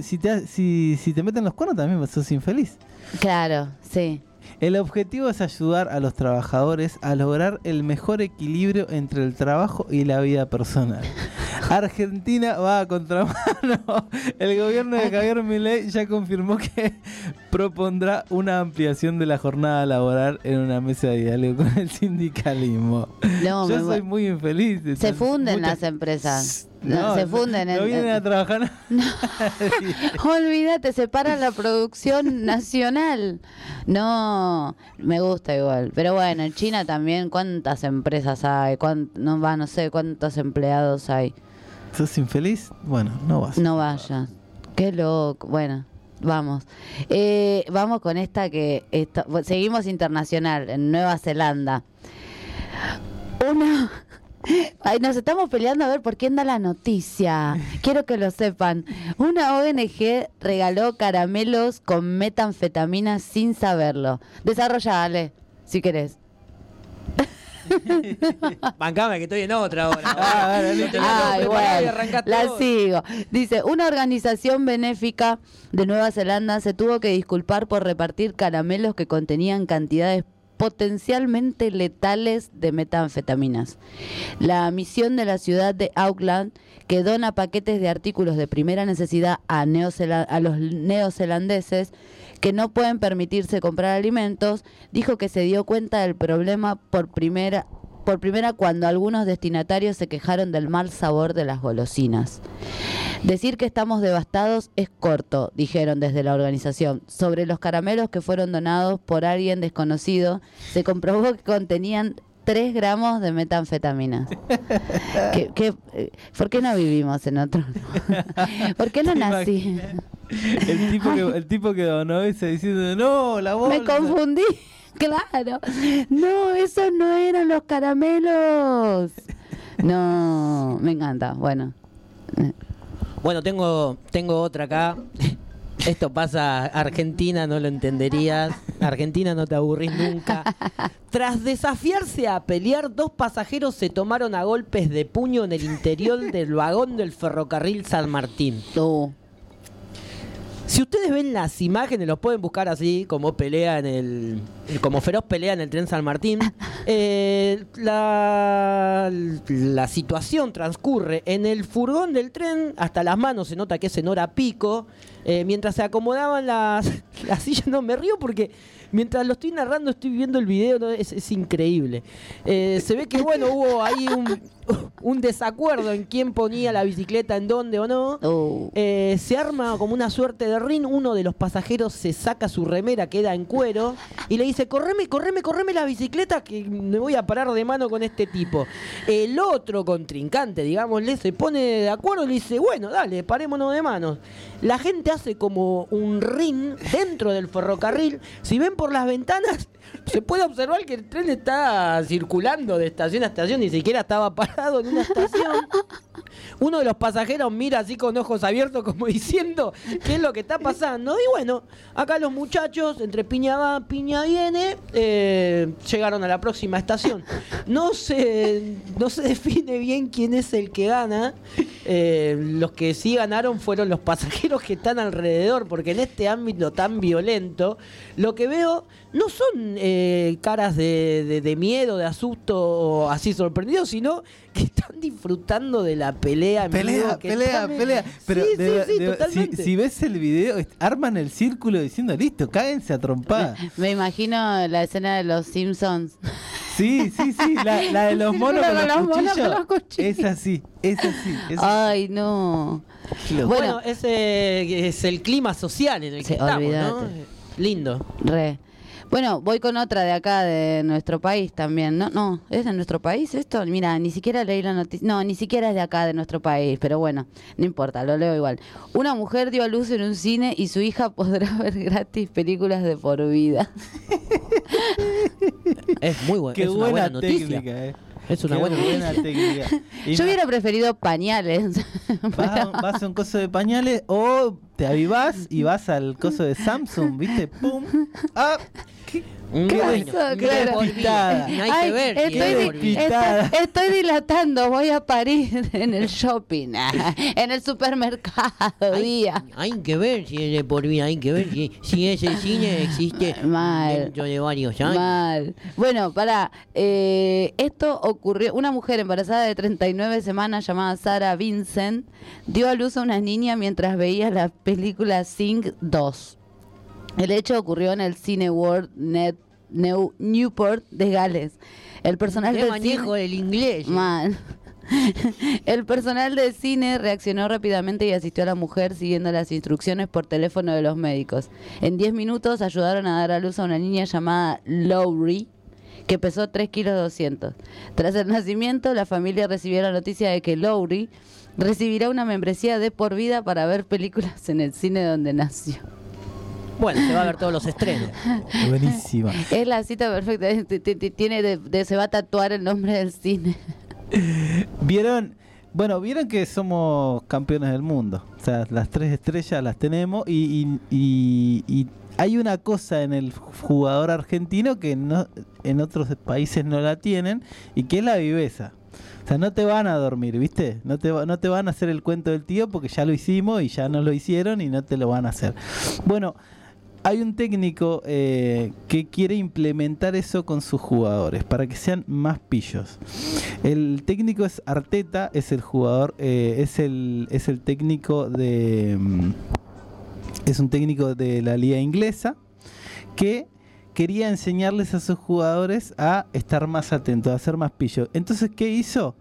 te meten los cuernos, también sos infeliz.
Claro, sí.
El objetivo es ayudar a los trabajadores a lograr el mejor equilibrio entre el trabajo y la vida personal. Argentina va a contramano. El gobierno de Javier Milei ya confirmó que propondrá una ampliación de la jornada laboral en una mesa de diálogo con el sindicalismo. No, yo soy muy infeliz.
Se funden las empresas.
No,
se funden.
No vienen a trabajar.
No. Olvídate, separan la producción nacional. No, me gusta igual. Pero bueno, en China también, ¿cuántas empresas hay? No sé cuántos empleados hay.
¿Sos infeliz? Bueno, no vas.
No vayas. Qué loco. Bueno, vamos. Vamos con esta seguimos internacional, en Nueva Zelanda. Nos estamos peleando a ver por quién da la noticia. Quiero que lo sepan. Una ONG regaló caramelos con metanfetamina sin saberlo. Desarrolla, Ale, si querés.
Bancame que estoy en otra ahora.
Bueno, la sigo. Dice, una organización benéfica de Nueva Zelanda se tuvo que disculpar por repartir caramelos que contenían cantidades potencialmente letales de metanfetaminas. La misión de la ciudad de Auckland, que dona paquetes de artículos de primera necesidad a los neozelandeses que no pueden permitirse comprar alimentos, dijo que se dio cuenta del problema por primera cuando algunos destinatarios se quejaron del mal sabor de las golosinas. Decir que estamos devastados es corto, dijeron desde la organización. Sobre los caramelos que fueron donados por alguien desconocido, se comprobó que contenían 3 gramos de metanfetaminas. ¿Por qué no vivimos en otro? ¿Por qué no nací?
El tipo que donó ese diciendo, no, la bolsa.
Me confundí. Claro. No, esos no eran los caramelos. No, me encanta. Bueno,
tengo otra acá. Esto pasa, Argentina no lo entenderías. Argentina no te aburrís nunca. Tras desafiarse a pelear, 2 pasajeros se tomaron a golpes de puño en el interior del vagón del ferrocarril San Martín. Si ustedes ven las imágenes, los pueden buscar así, como pelea como Feroz pelea en el tren San Martín. La situación transcurre en el furgón del tren, hasta las manos se nota que es en hora pico. Mientras se acomodaban las sillas, no me río porque mientras lo estoy narrando estoy viendo el video, ¿no? Es increíble. Se ve que hubo ahí un desacuerdo en quién ponía la bicicleta en dónde o no. Se arma como una suerte de ring. Uno de los pasajeros se saca su remera, queda en cuero y le dice, correme la bicicleta que me voy a parar de mano con este tipo. El otro contrincante, digámosle, se pone de acuerdo y le dice, bueno, dale, parémonos de manos. La gente hace como un ring dentro del ferrocarril. Si ven por las ventanas, se puede observar que el tren está circulando de estación a estación, ni siquiera estaba parado en una estación. Uno de los pasajeros mira así con ojos abiertos como diciendo qué es lo que está pasando. Y bueno, acá los muchachos, entre piña va, piña viene, llegaron a la próxima estación. No se define bien quién es el que gana. Los que sí ganaron fueron los pasajeros que están alrededor, porque en este ámbito tan violento, lo que veo no son caras de miedo, de asusto, así sorprendidos, sino que están disfrutando de la pelea.
Pelea. Pero
sí, totalmente.
Si ves el video, arman el círculo diciendo, listo, cáguense a trompada.
Me imagino la escena de los Simpsons.
Sí, la de los monos con los cuchillos. Es así.
Ay, no.
Bueno, ese es el clima social en el que estamos, ¿no? Lindo.
Bueno, voy con otra de acá, de nuestro país también. No, ¿es de nuestro país esto? Mira, ni siquiera leí la noticia. No, ni siquiera es de acá, de nuestro país. Pero bueno, no importa, lo leo igual. Una mujer dio a luz en un cine y su hija podrá ver gratis películas de por vida.
Es muy buena, es una buena noticia.
Técnica,
Es una buena
técnica.
Yo hubiera preferido pañales.
Vas a un coso de pañales o te avivás y vas al coso de Samsung, ¿viste? ¡Pum! ¡Ah! ¿Qué despistada!
Hay que ver.
Estoy dilatando, voy a París en el shopping, en el supermercado.
Hay que ver si es de por vida, hay que ver si ese cine existe dentro de varios años.
Bueno, esto ocurrió. Una mujer embarazada de 39 semanas llamada Sarah Vincent dio a luz a una niña mientras veía la película Sing 2. El hecho ocurrió en el Cineworld Newport de Gales. El personal del
manejo del inglés.
El personal del cine reaccionó rápidamente y asistió a la mujer siguiendo las instrucciones por teléfono de los médicos. En 10 minutos ayudaron a dar a luz a una niña llamada Lowry, que pesó 3 kilos 200. Tras el nacimiento, la familia recibió la noticia de que Lowry recibirá una membresía de por vida para ver películas en el cine donde nació.
Bueno, se va a ver todos los estrenos.
Buenísima.
Es la cita perfecta. Se va a tatuar el nombre del cine.
¿Vieron que somos campeones del mundo? O sea, las 3 estrellas las tenemos y hay una cosa en el jugador argentino que en otros países no la tienen y que es la viveza. O sea, no te van a dormir, ¿viste? No te van a hacer el cuento del tío porque ya lo hicimos y ya nos lo hicieron y no te lo van a hacer. Bueno, hay un técnico que quiere implementar eso con sus jugadores para que sean más pillos. El técnico es Arteta, es el jugador, es el técnico es un técnico de la liga inglesa que quería enseñarles a sus jugadores a estar más atentos, a ser más pillos. Entonces, ¿qué hizo?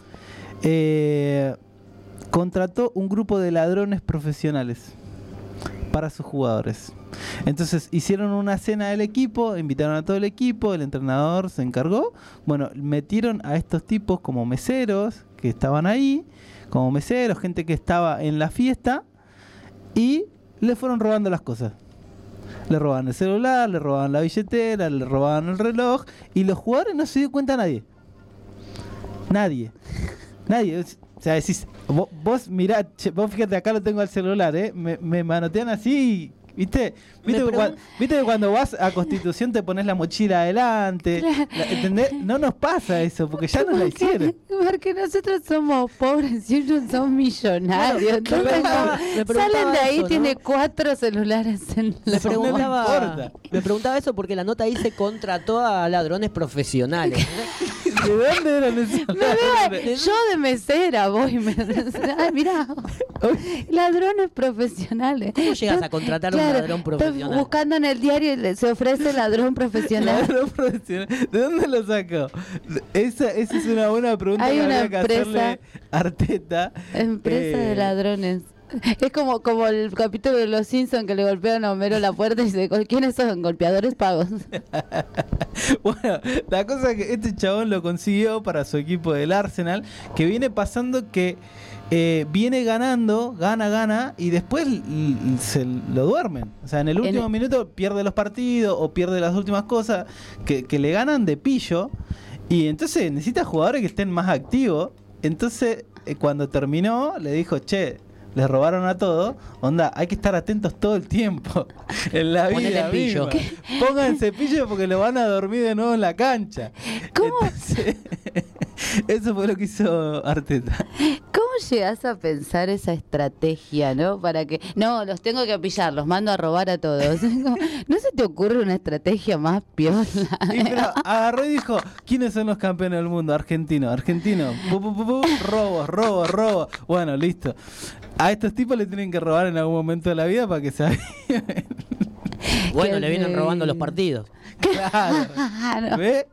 Contrató un grupo de ladrones profesionales para sus jugadores. Entonces hicieron una cena del equipo, invitaron a todo el equipo, el entrenador se encargó. Bueno, metieron a estos tipos como meseros que estaban ahí, como meseros, gente que estaba en la fiesta, y le fueron robando las cosas. Le robaban el celular, le robaban la billetera, le robaban el reloj, y los jugadores no se dio cuenta nadie. Nadie. O sea, decís, vos mirá, vos fíjate, acá lo tengo al celular, me manotean así, ¿viste? ¿Viste que cuando vas a Constitución te pones la mochila adelante? ¿Entendés? No nos pasa eso, porque ya nos la hicieron.
Porque nosotros somos pobres y ellos son millonarios. Salen de ahí, tiene 4 celulares en la
Me preguntaba eso porque la nota dice contrató a ladrones profesionales.
¿De dónde eran esos?
Yo de mesera voy. Ay, mirá. Ladrones profesionales.
¿Cómo llegas a contratar a un ladrón profesional?
Estoy buscando en el diario y se ofrece ladrón profesional.
¿Ladrón profesional? ¿De dónde lo sacó? Esa es una buena pregunta.
Hay
que
una
habría que hacerle Arteta.
Empresa de ladrones. Es como el capítulo de Los Simpsons que le golpean a Homero la puerta y dice, ¿quiénes son? Golpeadores pagos.
Bueno, la cosa es que este chabón lo consiguió para su equipo del Arsenal, que viene pasando que viene ganando, gana, y después se lo duermen. O sea, en el último minuto pierde los partidos o pierde las últimas cosas que le ganan de pillo, y entonces necesita jugadores que estén más activos. Entonces cuando terminó, le dijo, che, les robaron a todos, onda, hay que estar atentos todo el tiempo en la vida misma. Pónganse pillo porque lo van a dormir de nuevo en la cancha.
¿Cómo?
Entonces, eso fue lo que hizo Arteta.
¿Cómo llegás a pensar esa estrategia, no? Para que... No, los tengo que pillar, los mando a robar a todos. ¿No se te ocurre una estrategia más piola?
Sí, pero agarró y dijo, ¿quiénes son los campeones del mundo? Argentino. Robo. Bueno, listo. A estos tipos le tienen que robar en algún momento de la vida para que se aviven.
Bueno, le vienen robando los partidos.
Claro. ¿Ve?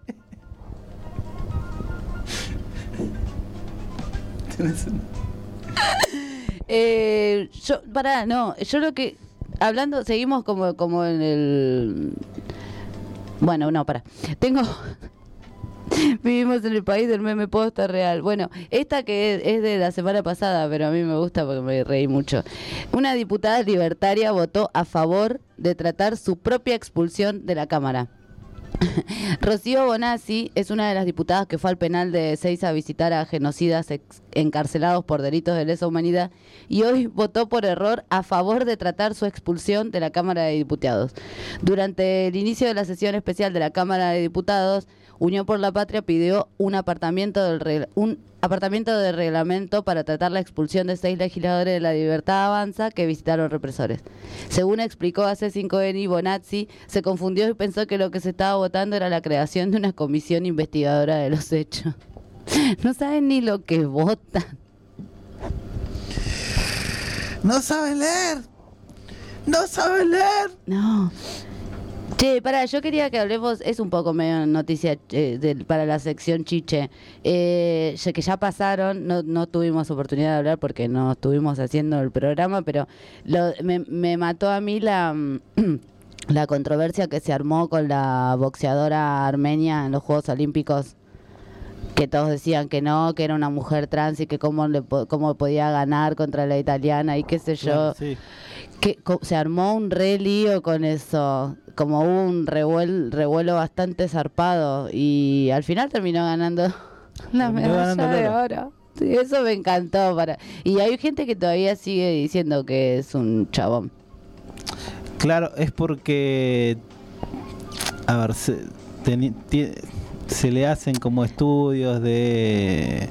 Yo lo que... Hablando, seguimos como en el... Bueno, no, tengo... Vivimos en el país del meme posta real. Bueno, esta que es de la semana pasada, pero a mí me gusta porque me reí mucho. Una diputada libertaria votó a favor de tratar su propia expulsión de la Cámara. Rocío Bonazzi es una de las diputadas que fue al penal de Ezeiza a visitar a genocidas encarcelados por delitos de lesa humanidad y hoy votó por error a favor de tratar su expulsión de la Cámara de Diputados. Durante el inicio de la sesión especial de la Cámara de Diputados, Unión por la Patria pidió un apartamiento de reglamento para tratar la expulsión de 6 legisladores de la Libertad Avanza que visitaron represores. Según explicó a C5N, Bonazzi se confundió y pensó que lo que se estaba votando era la creación de una comisión investigadora de los hechos. No saben ni lo que votan.
¡No saben leer! ¡No saben leer!
No. Che, yo quería que hablemos, es un poco medio noticia para la sección chiche, que ya pasaron, no tuvimos oportunidad de hablar porque no estuvimos haciendo el programa, pero me mató a mí la controversia que se armó con la boxeadora armenia en los Juegos Olímpicos, que todos decían que no, que era una mujer trans y que cómo podía ganar contra la italiana y qué sé yo.
Bueno, sí.
Que se armó un re lío con eso, como hubo un revuelo bastante zarpado y al final terminó ganando la medalla de oro. Sí, eso me encantó. Y hay gente que todavía sigue diciendo que es un chabón.
Claro, es porque, a ver, se le hacen como estudios de...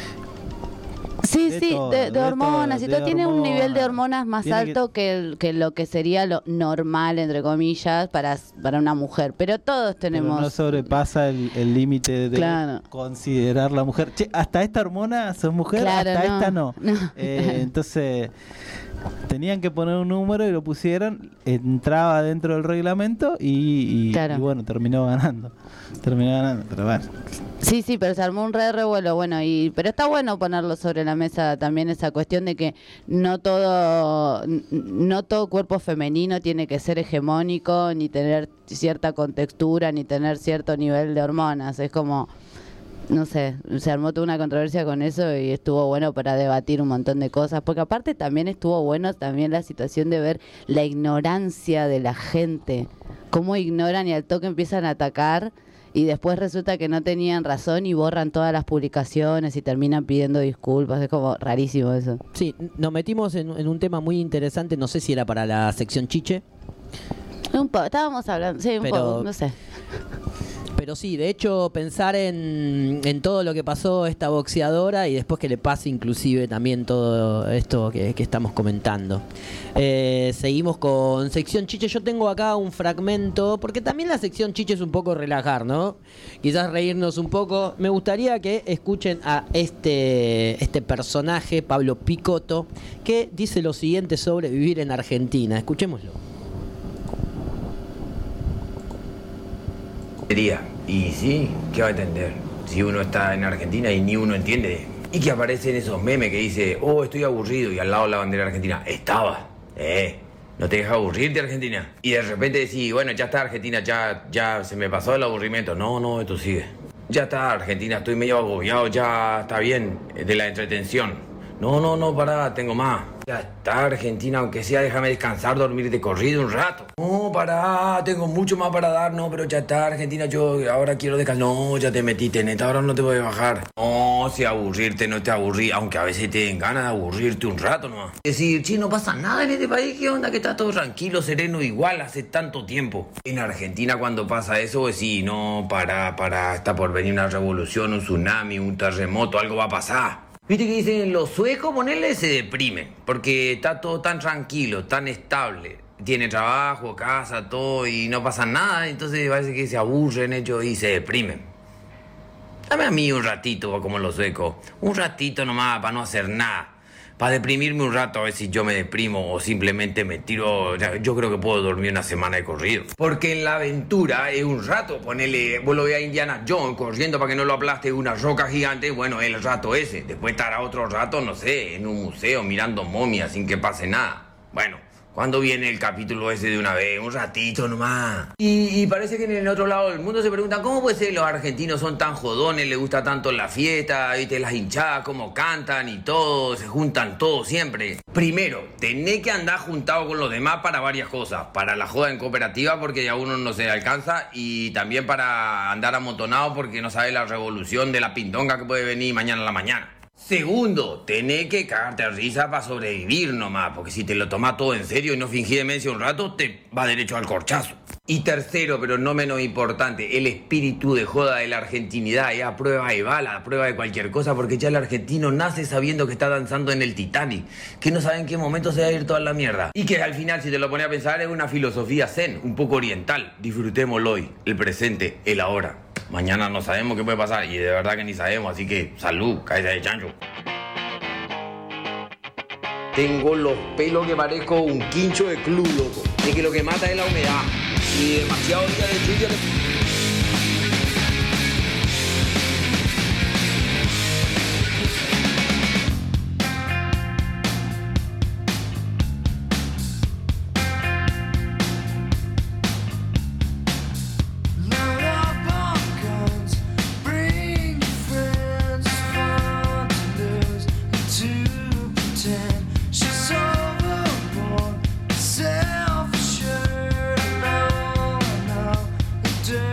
De hormonas y todo. Tiene un nivel de hormonas más alto que lo que sería lo normal, entre comillas, para una mujer. Pero todos tenemos...
Pero no sobrepasa el límite de considerar la mujer. Che, hasta esta hormona sos mujer,
claro,
hasta esta no. Entonces... Tenían que poner un número y lo pusieron, entraba dentro del reglamento y bueno, terminó ganando, pero bueno.
Sí, pero se armó un revuelo, bueno, pero está bueno ponerlo sobre la mesa también esa cuestión de que no todo cuerpo femenino tiene que ser hegemónico, ni tener cierta contextura, ni tener cierto nivel de hormonas, es como... No sé, se armó toda una controversia con eso y estuvo bueno para debatir un montón de cosas, porque aparte también estuvo bueno la situación de ver la ignorancia de la gente, cómo ignoran y al toque empiezan a atacar y después resulta que no tenían razón y borran todas las publicaciones y terminan pidiendo disculpas, es como rarísimo eso.
Sí, nos metimos en un tema muy interesante, no sé si era para la sección chiche.
Estábamos hablando, sí, un poco, no sé.
Pero sí, de hecho, pensar en todo lo que pasó esta boxeadora y después que le pase inclusive también todo esto que estamos comentando. Seguimos con sección chiche. Yo tengo acá un fragmento, porque también la sección chiche es un poco relajar, ¿no? Quizás reírnos un poco. Me gustaría que escuchen a este personaje, Pablo Picotto, que dice lo siguiente sobre vivir en Argentina. Escuchémoslo.
Y sí, ¿qué va a entender? Si uno está en Argentina y ni uno entiende. Y que aparecen esos memes que dice, oh, estoy aburrido, y al lado la bandera argentina. Estaba. No te deja aburrirte, Argentina. Y de repente decís, bueno, ya está Argentina, ya se me pasó el aburrimiento. No, esto sigue. Ya está Argentina, estoy medio agobiado, ya está bien, de la entretención. No, pará, tengo más. Ya está Argentina, aunque sea déjame descansar, dormir de corrido un rato. No, pará, tengo mucho más para dar, no, pero ya está Argentina, yo ahora quiero descansar. No, ya te metiste, neta, ahora no te voy a bajar. No, No, si aburrirte no te aburrí, aunque a veces te den ganas de aburrirte un rato nomás. Decir, che, no pasa nada en este país, ¿qué onda? Que está todo tranquilo, sereno, igual hace tanto tiempo. En Argentina cuando pasa eso, pues sí, no, para, está por venir una revolución, un tsunami, un terremoto, algo va a pasar. Viste que dicen, los suecos, ponerle, se deprimen, porque está todo tan tranquilo, tan estable. Tiene trabajo, casa, todo, y no pasa nada, entonces parece que se aburren ellos y se deprimen. Dame a mí un ratito, como los suecos, un ratito nomás para no hacer nada. Para deprimirme un rato, a ver si yo me deprimo o simplemente me tiro. Yo creo que puedo dormir una semana de corrido. Porque en la aventura es un rato, ponele, vos lo veas a Indiana Jones corriendo para que no lo aplaste una roca gigante, bueno, el rato ese. Después estará otro rato, no sé, en un museo mirando momias sin que pase nada. Bueno, ¿cuándo viene el capítulo ese de una vez? Un ratito nomás. Y parece que en el otro lado del mundo se preguntan ¿cómo puede ser los argentinos son tan jodones? Les gusta tanto la fiesta, ¿viste? Las hinchadas, cómo cantan y todo, se juntan todos siempre. Primero, tenés que andar juntado con los demás para varias cosas. Para la joda en cooperativa porque a uno no se le alcanza y también para andar amontonado porque no sabe la revolución de la pindonga que puede venir mañana a la mañana. Segundo, tenés que cagarte a risa para sobrevivir nomás, porque si te lo tomás todo en serio y no fingís demencia un rato, te va derecho al corchazo. Y tercero, pero no menos importante, el espíritu de joda de la argentinidad es a prueba de bala, a prueba de cualquier cosa, porque ya el argentino nace sabiendo que está danzando en el Titanic, que no sabe en qué momento se va a ir toda la mierda. Y que al final, si te lo pones a pensar, es una filosofía zen, un poco oriental. Disfrutémoslo hoy, el presente, el ahora. Mañana no sabemos qué puede pasar y de verdad que ni sabemos, así que salud, cabeza de chancho. Tengo los pelos que parezco un quincho de club, loco. Es que lo que mata es la humedad y demasiado día de lluvia.
Self-assured, no, no.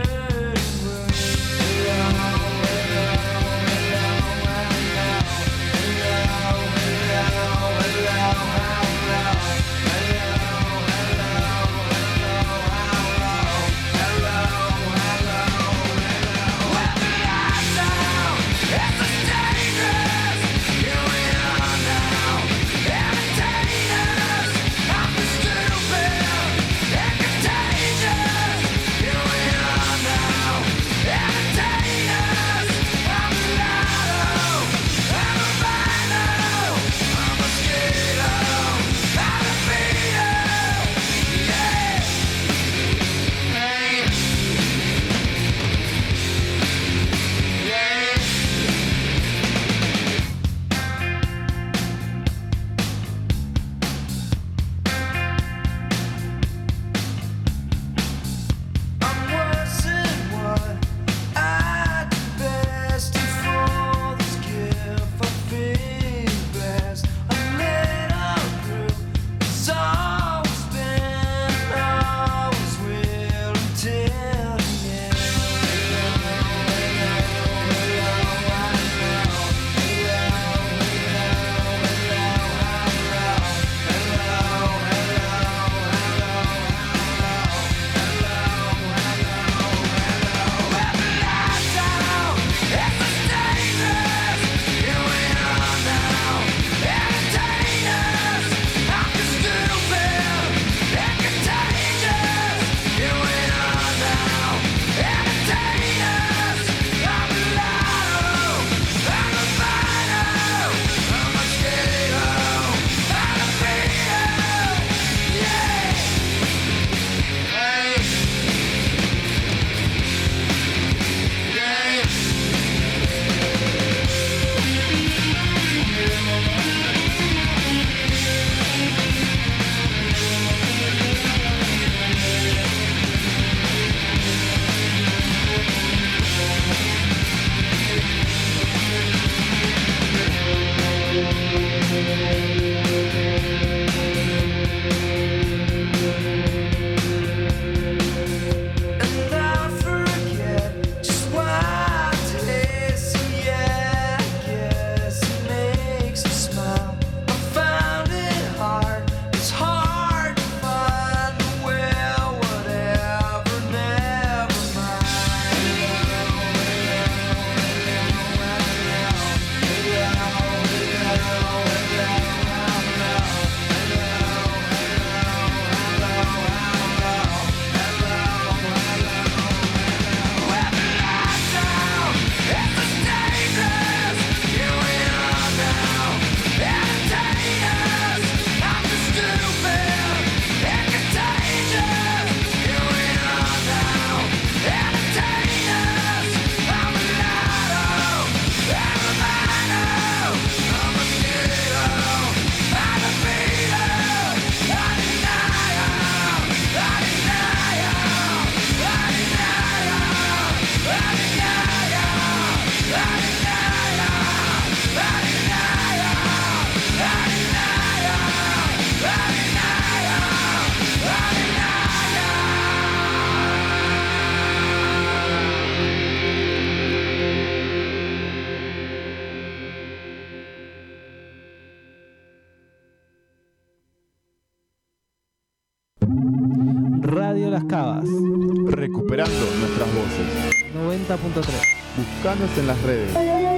Radio Las Cavas.
Recuperando nuestras voces.
90.3.
Buscanos en las redes.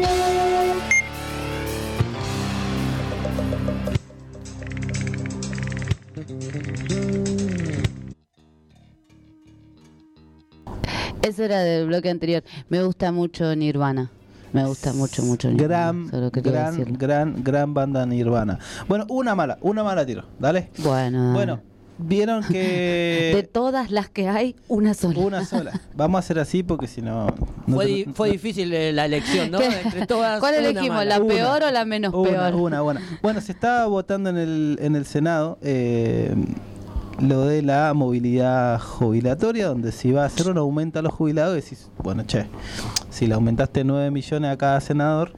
Eso era del bloque anterior. Me gusta mucho Nirvana. Me gusta mucho Nirvana.
Gran banda Nirvana. Bueno, una mala tiro, dale. Bueno, vieron que...
De todas las que hay, una sola.
Una sola. Vamos a hacer así porque si no...
Fue difícil la elección, ¿no? Entre todas.
¿Cuál elegimos? ¿La peor o la menos peor?
Una. Bueno, se estaba votando en el Senado lo de la movilidad jubilatoria, donde se iba a hacer un aumento a los jubilados. Y decís, bueno, si le aumentaste 9 millones a cada senador,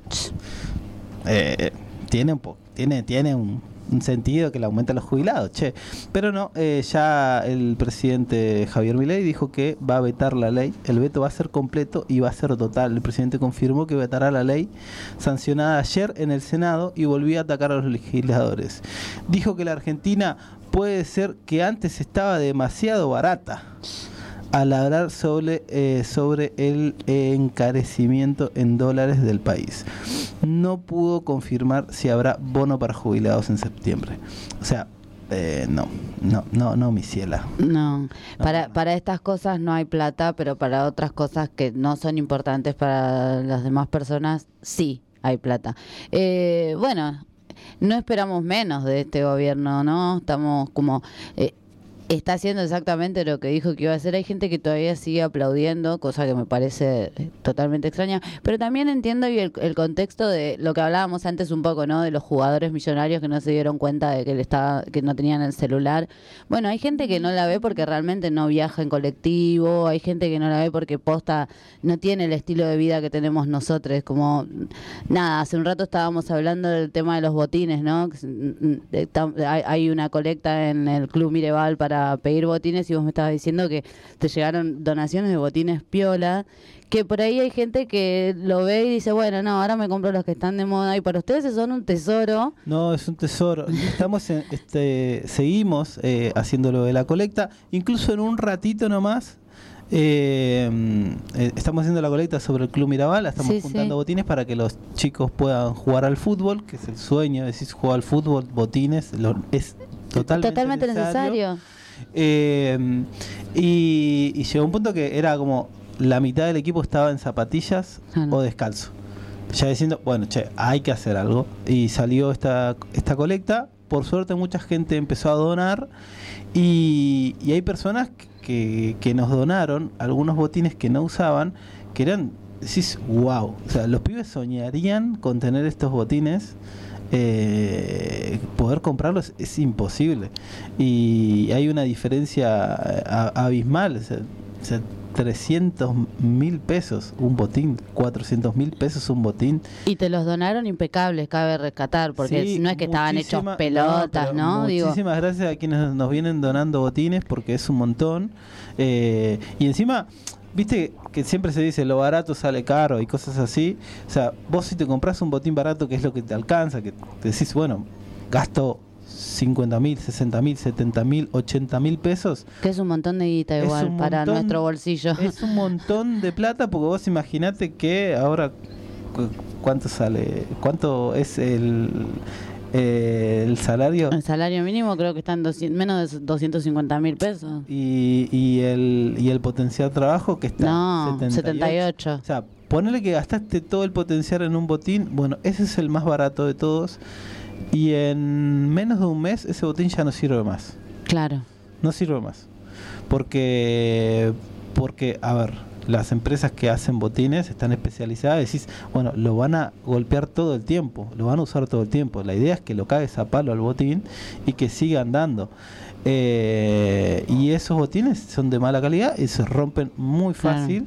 tiene un sentido que le aumenta a los jubilados, pero no, ya el presidente Javier Milei dijo que va a vetar la ley. El veto va a ser completo y va a ser total. El presidente confirmó que vetará la ley sancionada ayer en el Senado y volvió a atacar a los legisladores. Dijo que la Argentina puede ser que antes estaba demasiado barata, al hablar sobre el encarecimiento en dólares del país. No pudo confirmar si habrá bono para jubilados en septiembre. O sea, no, mi ciela.
No, para estas cosas no hay plata, pero para otras cosas que no son importantes para las demás personas, sí hay plata. Bueno, no esperamos menos de este gobierno, ¿no? Estamos como... está haciendo exactamente lo que dijo que iba a hacer. Hay gente que todavía sigue aplaudiendo, cosa que me parece totalmente extraña, pero también entiendo el contexto de lo que hablábamos antes un poco, ¿no? De los jugadores millonarios que no se dieron cuenta de que no tenían el celular. Bueno, hay gente que no la ve porque realmente no viaja en colectivo, hay gente que no la ve porque posta no tiene el estilo de vida que tenemos nosotros. Como, nada, hace un rato estábamos hablando del tema de los botines, ¿no? Hay una colecta en el Club Mireval para pedir botines y vos me estabas diciendo que te llegaron donaciones de botines piola, que por ahí hay gente que lo ve y dice, bueno, no, ahora me compro los que están de moda, y para ustedes son un tesoro.
No, es un tesoro. Seguimos haciendo lo de la colecta, incluso en un ratito nomás. Estamos haciendo la colecta sobre el Club Mirabal, estamos juntando botines para que los chicos puedan jugar al fútbol, que es el sueño, decís jugar al fútbol, botines, es totalmente necesario. Y llegó un punto que era como la mitad del equipo estaba en zapatillas o descalzo, ya diciendo, bueno, hay que hacer algo, y salió esta colecta. Por suerte mucha gente empezó a donar y hay personas que nos donaron algunos botines que no usaban, que eran, decís, wow, o sea, los pibes soñarían con tener estos botines. Poder comprarlos es imposible, y hay una diferencia abismal. O sea, 300.000 pesos un botín, 400.000 pesos un botín,
y te los donaron impecables, cabe rescatar, porque no es que estaban hechos pelotas, ¿no?
Muchísimas gracias a quienes nos vienen donando botines, porque es un montón, y encima, viste que siempre se dice lo barato sale caro y cosas así. O sea, vos si te compras un botín barato, que es lo que te alcanza, que te decís, bueno, gasto 50.000, 60.000, 70.000, 80.000 pesos.
Que es un montón de guita igual para nuestro bolsillo. Es
un montón de plata, porque vos imaginate que ahora, ¿cuánto sale? ¿Cuánto es el salario?
El salario mínimo creo que está en menos de 250.000 pesos.
Y el potencial trabajo que está
en 78.
O sea, ponele que gastaste todo el potencial en un botín. Bueno, ese es el más barato de todos. Y en menos de un mes ese botín ya no sirve más.
Claro.
No sirve más. Porque a ver, las empresas que hacen botines están especializadas, decís, bueno, lo van a golpear todo el tiempo, lo van a usar todo el tiempo. La idea es que lo cagues a palo al botín y que siga andando. Y esos botines son de mala calidad y se rompen muy fácil.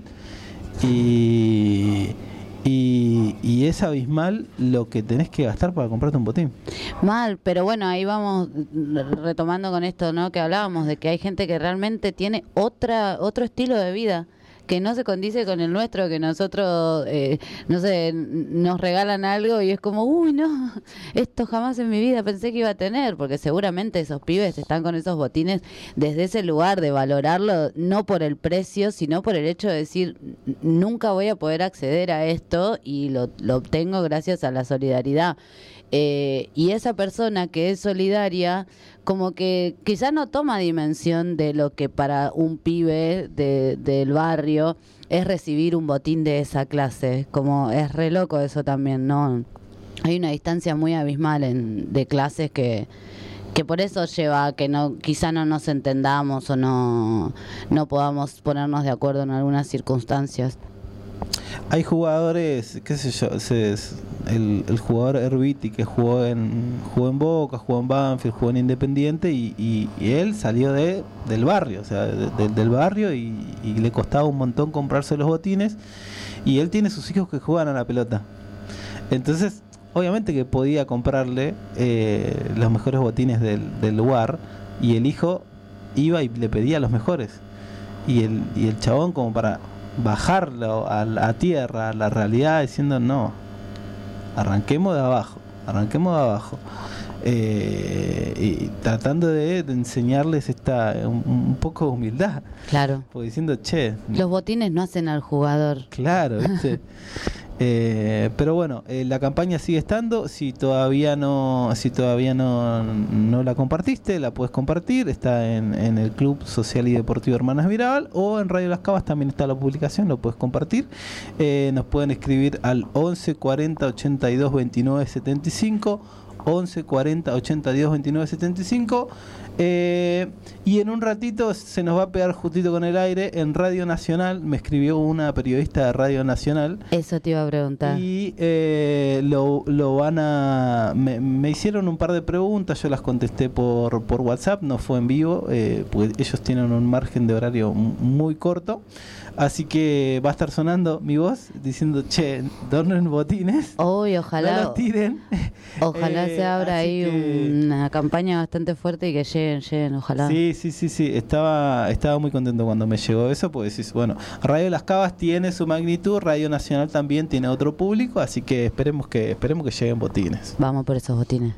Y es abismal lo que tenés que gastar para comprarte un botín.
Mal, pero bueno, ahí vamos retomando con esto, ¿no? Que hablábamos de que hay gente que realmente tiene otro estilo de vida, que no se condice con el nuestro, que nosotros, no sé, nos regalan algo y es como, uy, no, esto jamás en mi vida pensé que iba a tener, porque seguramente esos pibes están con esos botines desde ese lugar de valorarlo, no por el precio, sino por el hecho de decir, nunca voy a poder acceder a esto y lo obtengo gracias a la solidaridad. Y esa persona que es solidaria, como que quizás no toma dimensión de lo que para un pibe del barrio es recibir un botín de esa clase. Como es re loco eso también, ¿no? Hay una distancia muy abismal de clases que por eso lleva a que quizá no nos entendamos o no podamos ponernos de acuerdo en algunas circunstancias.
Hay jugadores, qué sé yo, el jugador Herbiti que jugó en Boca, jugó en Banfield, jugó en Independiente y él salió del barrio, o sea, del barrio y le costaba un montón comprarse los botines, y él tiene sus hijos que juegan a la pelota. Entonces, obviamente que podía comprarle los mejores botines del lugar, y el hijo iba y le pedía los mejores. Y el chabón, como para bajarlo a tierra, a la realidad, diciendo no, arranquemos de abajo, y tratando de enseñarles un poco de humildad.
Claro.
Porque diciendo, che,
los botines no hacen al jugador.
Claro, ¿viste? Pero bueno, la campaña sigue estando. Si todavía no la compartiste, la puedes compartir. Está en el Club Social y Deportivo Hermanas Mirabal, o en Radio Las Cavas también está la publicación, lo puedes compartir. Nos pueden escribir al 11 40 82 29 75, 11 40 82 29 75. Y en un ratito se nos va a pegar justito con el aire en Radio Nacional. Me escribió una periodista de Radio Nacional.
Eso te iba a preguntar.
Y lo van a... Me hicieron un par de preguntas, yo las contesté por WhatsApp, no fue en vivo, porque ellos tienen un margen de horario muy corto. Así que va a estar sonando mi voz diciendo, che, donen botines.
Uy, ojalá.
No los tiren.
Ojalá se abra ahí una campaña bastante fuerte y que lleguen, ojalá.
Sí. Estaba muy contento cuando me llegó eso, porque decís, bueno, Radio Las Cavas tiene su magnitud, Radio Nacional también tiene otro público, así que esperemos que lleguen botines.
Vamos por esos botines.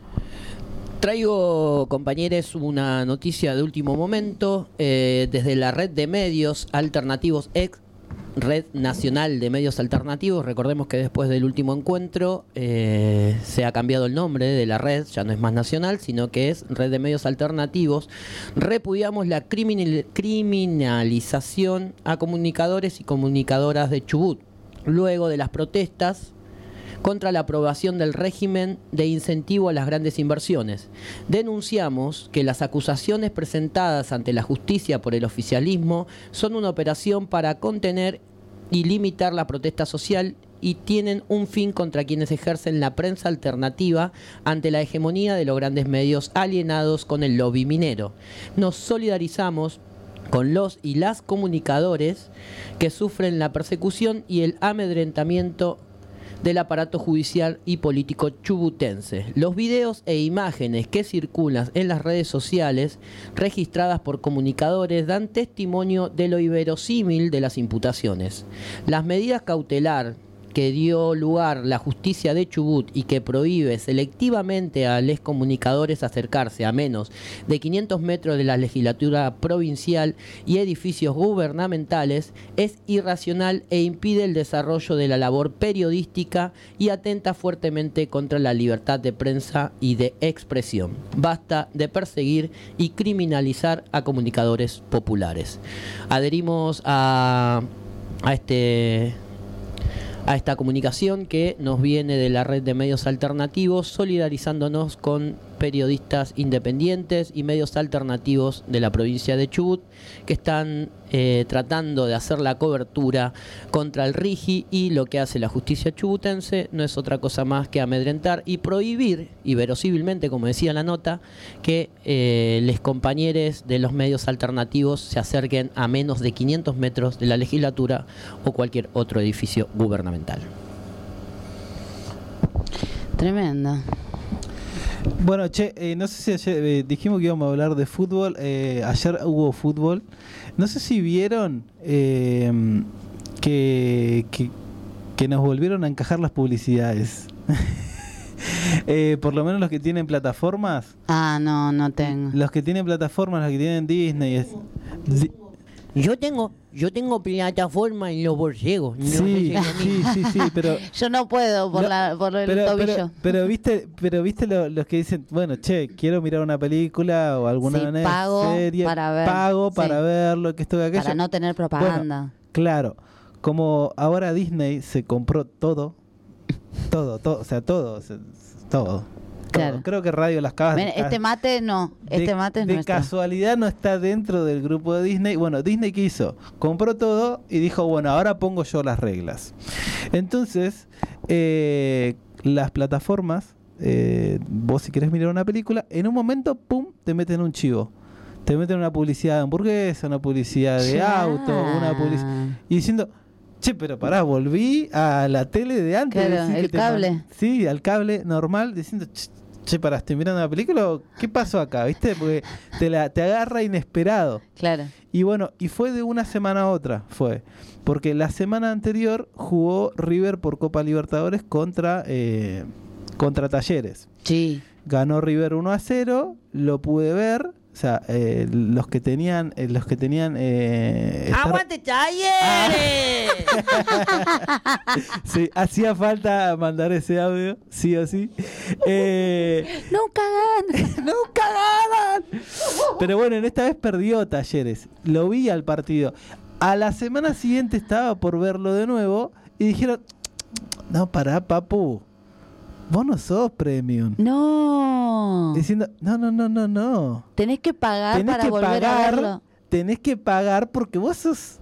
Traigo, compañeros, una noticia de último momento desde la red de medios alternativos, Red Nacional de Medios Alternativos. Recordemos que después del último encuentro se ha cambiado el nombre de la red, ya no es más nacional, sino que es Red de Medios Alternativos. Repudiamos la criminalización a comunicadores y comunicadoras de Chubut, luego de las protestas contra la aprobación del régimen de incentivo a las grandes inversiones. Denunciamos que las acusaciones presentadas ante la justicia por el oficialismo son una operación para contener y limitar la protesta social y tienen un fin contra quienes ejercen la prensa alternativa ante la hegemonía de los grandes medios alienados con el lobby minero. Nos solidarizamos con los y las comunicadores que sufren la persecución y el amedrentamiento del aparato judicial y político chubutense. Los videos e imágenes que circulan en las redes sociales registradas por comunicadores dan testimonio de lo inverosímil de las imputaciones. Las medidas cautelar que dio lugar la justicia de Chubut y que prohíbe selectivamente a los comunicadores acercarse a menos de 500 metros de la legislatura provincial y edificios gubernamentales es irracional e impide el desarrollo de la labor periodística y atenta fuertemente contra la libertad de prensa y de expresión. Basta de perseguir y criminalizar a comunicadores populares. Adherimos a esta comunicación que nos viene de la red de medios alternativos, solidarizándonos con periodistas independientes y medios alternativos de la provincia de Chubut que están tratando de hacer la cobertura contra el RIGI, y lo que hace la justicia chubutense no es otra cosa más que amedrentar y prohibir, y verosímilmente, como decía la nota, que los compañeros de los medios alternativos se acerquen a menos de 500 metros de la legislatura o cualquier otro edificio gubernamental.
Tremendo.
Bueno, no sé si ayer dijimos que íbamos a hablar de fútbol. Ayer hubo fútbol. No sé si vieron que nos volvieron a encajar las publicidades. Por lo menos los que tienen plataformas.
No tengo.
Los que tienen plataformas, los que tienen Disney.
Yo tengo plataforma en los borcegos. No
sí, pero
yo no puedo por el tobillo.
Pero viste los que dicen, bueno, quiero mirar una película o alguna serie, pago para verlo, que esto que aquello.
Para no tener propaganda.
Bueno, claro, como ahora Disney se compró todo. Claro. Creo que Radio Las Cavas.
Este mate no. Este mate es
de
nuestro.
Casualidad no está dentro del grupo de Disney. Bueno, Disney ¿qué hizo? Compró todo y dijo, bueno, ahora pongo yo las reglas. Entonces, las plataformas, vos si querés mirar una película, en un momento, pum, te meten un chivo. Te meten una publicidad de hamburguesa, una publicidad de auto, una publicidad. Y diciendo, pero pará, volví a la tele de antes.
Claro, el cable.
Sí, al cable normal, diciendo, pará, ¿estoy mirando una película? ¿Qué pasó acá? ¿Viste? Porque te agarra inesperado.
Claro.
Y bueno, y fue de una semana a otra, porque la semana anterior jugó River por Copa Libertadores contra Talleres.
Sí.
Ganó River 1-0, lo pude ver. O sea, los que tenían
¡Aguante Talleres!
Sí, hacía falta mandar ese audio, sí o sí.
¡Nunca ganan!
¡Nunca ganan! Pero bueno, en esta vez perdió Talleres. Lo vi al partido. A la semana siguiente estaba por verlo de nuevo y dijeron, no, pará, papu. Vos no sos premium.
No.
Diciendo, no.
Tenés que pagar para volver a verlo.
Tenés que pagar porque vos sos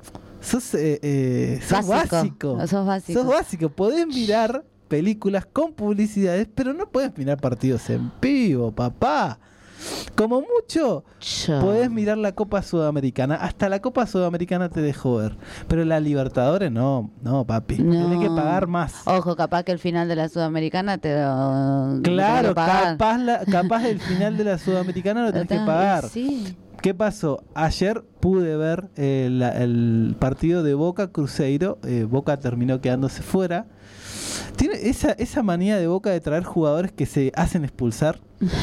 básico.
Sos básico.
Podés mirar películas con publicidades, pero no podés mirar partidos en vivo, papá. Como mucho, podés mirar la Copa Sudamericana. Hasta la Copa Sudamericana te dejo ver. Pero la Libertadores no, papi. No. Tenés que pagar más.
Ojo, capaz que el final de la Sudamericana te lo...
Claro, capaz el final de la Sudamericana lo tenés que pagar.
Sí.
¿Qué pasó? Ayer pude ver el partido de Boca Cruzeiro. Boca terminó quedándose fuera. Tiene esa manía de Boca de traer jugadores que se hacen expulsar.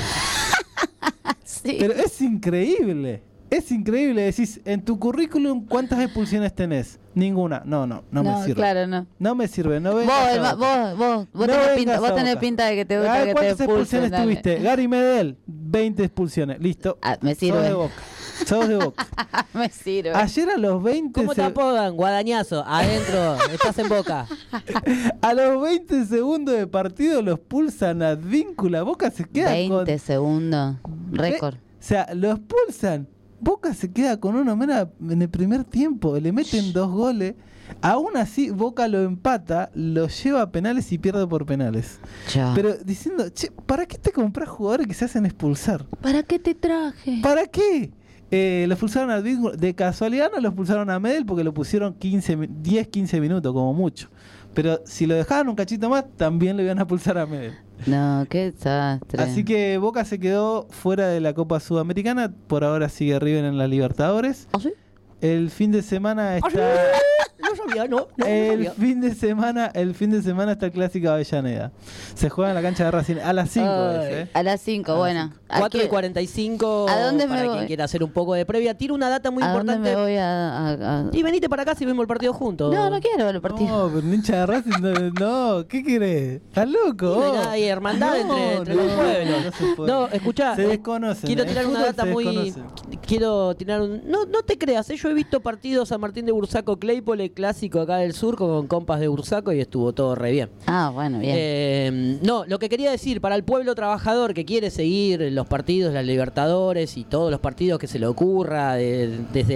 Sí.
Pero es increíble. Decís, en tu currículum, ¿cuántas expulsiones tenés? Ninguna. No me sirve.
Claro, no.
No me sirve. No
vos tenés pinta de que te gusta que te expulsen.
¿Cuántas expulsiones tuviste? Gary Medel, 20 expulsiones. Listo.
Me sirve.
Sos de Boca.
Me sirve.
Ayer a los 20...
¿Cómo te apodan? Guadañazo. Adentro. Estás en Boca.
A los 20 segundos de partido los pulsan a Advíncula. Boca se queda
20 segundos. Récord.
O sea, los pulsan. Boca se queda con uno menos en el primer tiempo. Le meten 2 goles. Aún así, Boca lo empata, lo lleva a penales y pierde por penales. Pero diciendo, ¿para qué te compras jugadores que se hacen expulsar?
¿Para qué te traje?
¿Para qué? Lo expulsaron a Advíncula. De casualidad no lo expulsaron a Medel porque lo pusieron 10-15 minutos como mucho. Pero si lo dejaban un cachito más, también le iban a expulsar a Medel.
No, qué desastre.
Así que Boca se quedó fuera de la Copa Sudamericana. Por ahora sigue River en la Libertadores.
¿Ah, sí?
El fin de semana está...
No sabía, no
el fin de semana está el Clásico Avellaneda. Se juega en la cancha de Racing a las 5.
A las 5, bueno.
4:45.
¿A dónde me
para
voy?
quien quiera hacer un poco de previa. Tiro una data muy importante.
¿A dónde me voy a...?
Y venite para acá si vemos el partido juntos.
No quiero ver el partido.
No, pero hincha de Racing, no. ¿Qué querés? ¿Estás loco?
No hay nada, hay hermandad entre los pueblos. No, escuchá.
Se desconocen.
Quiero tirar una data muy... Quiero tirar un... No te creas, yo he visto partidos San Martín de Bursaco Claypole, clásico acá del sur, con compas de Bursaco y estuvo todo re bien.
Bueno, bien.
No, lo que quería decir, para el pueblo trabajador que quiere seguir los partidos, las Libertadores y todos los partidos que se le ocurra, desde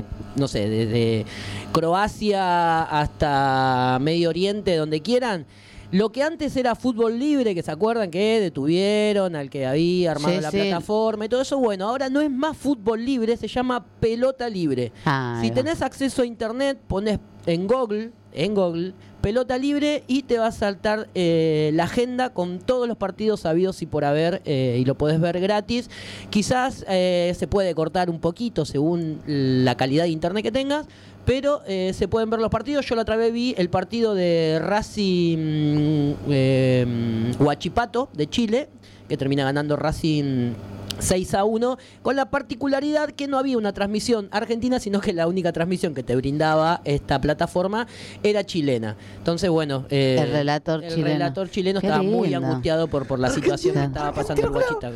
Croacia hasta Medio Oriente, donde quieran. Lo que antes era fútbol libre, que se acuerdan que detuvieron al que había armado la plataforma y todo eso, bueno, ahora no es más fútbol libre, se llama pelota libre. Si tenés acceso a internet, ponés en Google, pelota libre, y te va a saltar la agenda con todos los partidos habidos y por haber, y lo podés ver gratis. Quizás se puede cortar un poquito según la calidad de internet que tengas, pero se pueden ver los partidos. Yo la otra vez vi el partido de Racing Huachipato de Chile, que termina ganando Racing 6-1, con la particularidad que no había una transmisión argentina, sino que la única transmisión que te brindaba esta plataforma era chilena. Entonces, bueno,
el relator
chileno estaba muy angustiado por la situación que estaba pasando en Huachipato.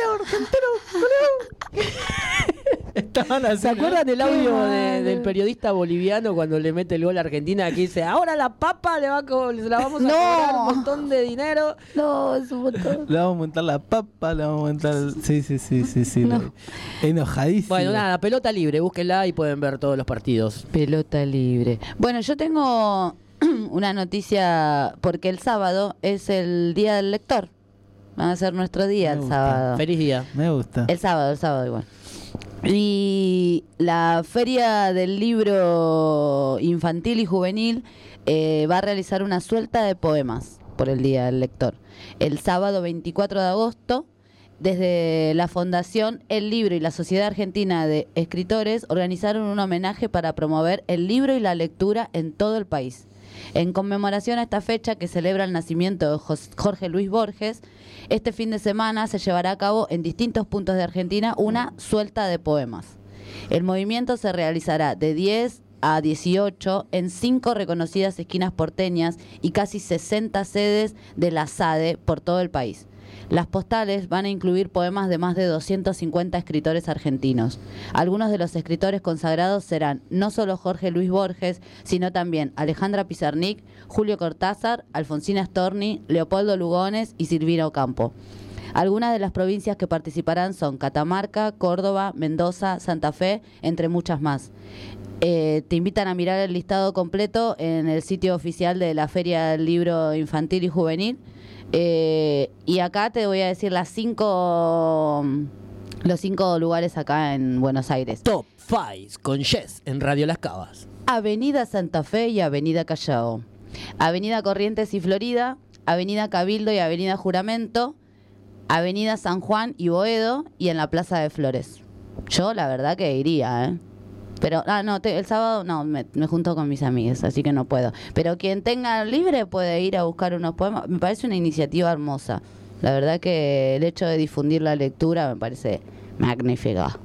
¿Se acuerdan del audio del periodista boliviano cuando le mete el gol a Argentina, que dice, ahora la papa se la vamos a cobrar un montón de dinero?
No, es un montón.
Le vamos a aumentar la papa, le vamos a aumentar Sí. No. Enojadísimo.
Bueno, nada, pelota libre, búsquenla y pueden ver todos los partidos.
Pelota libre. Bueno, yo tengo una noticia, porque el sábado es el Día del Lector. Va a ser nuestro día el sábado.
Feliz día.
Me gusta.
El sábado igual. Y la Feria del Libro Infantil y Juvenil va a realizar una suelta de poemas por el Día del Lector. El sábado 24 de agosto, desde la Fundación El Libro y la Sociedad Argentina de Escritores organizaron un homenaje para promover el libro y la lectura en todo el país. En conmemoración a esta fecha que celebra el nacimiento de Jorge Luis Borges, este fin de semana se llevará a cabo en distintos puntos de Argentina una suelta de poemas. El movimiento se realizará de 10 a 18 en 5 reconocidas esquinas porteñas y casi 60 sedes de la SADE por todo el país. Las postales van a incluir poemas de más de 250 escritores argentinos. Algunos de los escritores consagrados serán no solo Jorge Luis Borges, sino también Alejandra Pizarnik, Julio Cortázar, Alfonsina Storni, Leopoldo Lugones y Silvina Ocampo. Algunas de las provincias que participarán son Catamarca, Córdoba, Mendoza, Santa Fe, entre muchas más. Te invitan a mirar el listado completo en el sitio oficial de la Feria del Libro Infantil y Juvenil. Y acá te voy a decir los 5 lugares acá en Buenos Aires.
Top 5 con Jess en Radio Las Cavas.
Avenida Santa Fe y Avenida Callao, Avenida Corrientes y Florida, Avenida Cabildo y Avenida Juramento, Avenida San Juan y Boedo, y en la Plaza de Flores. Yo la verdad que iría, pero el sábado no, me junto con mis amigas, así que no puedo. Pero quien tenga libre puede ir a buscar unos poemas. Me parece una iniciativa hermosa. La verdad que el hecho de difundir la lectura me parece magnífica.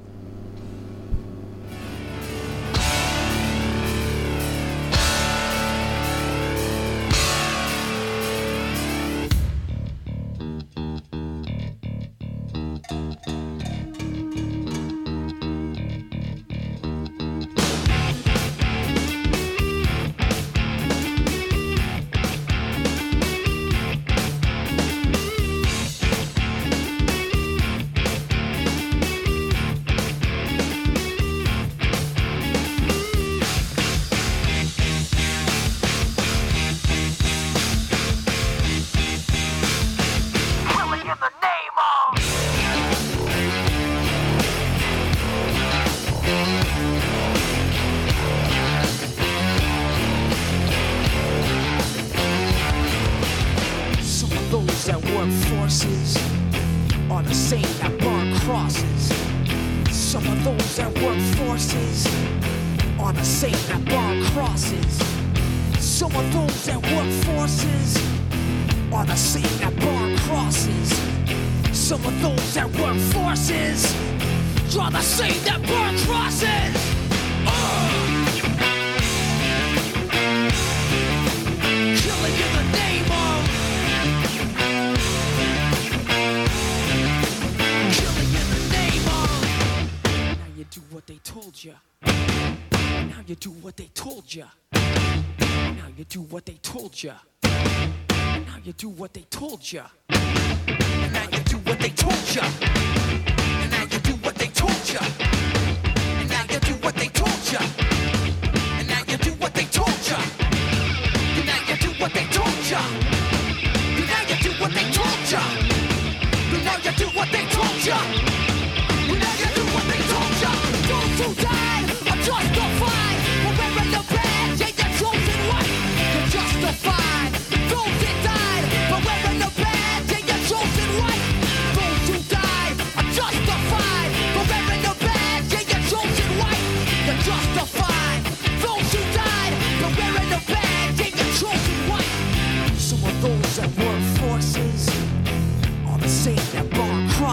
Justified, we're wearing the badge, ain't that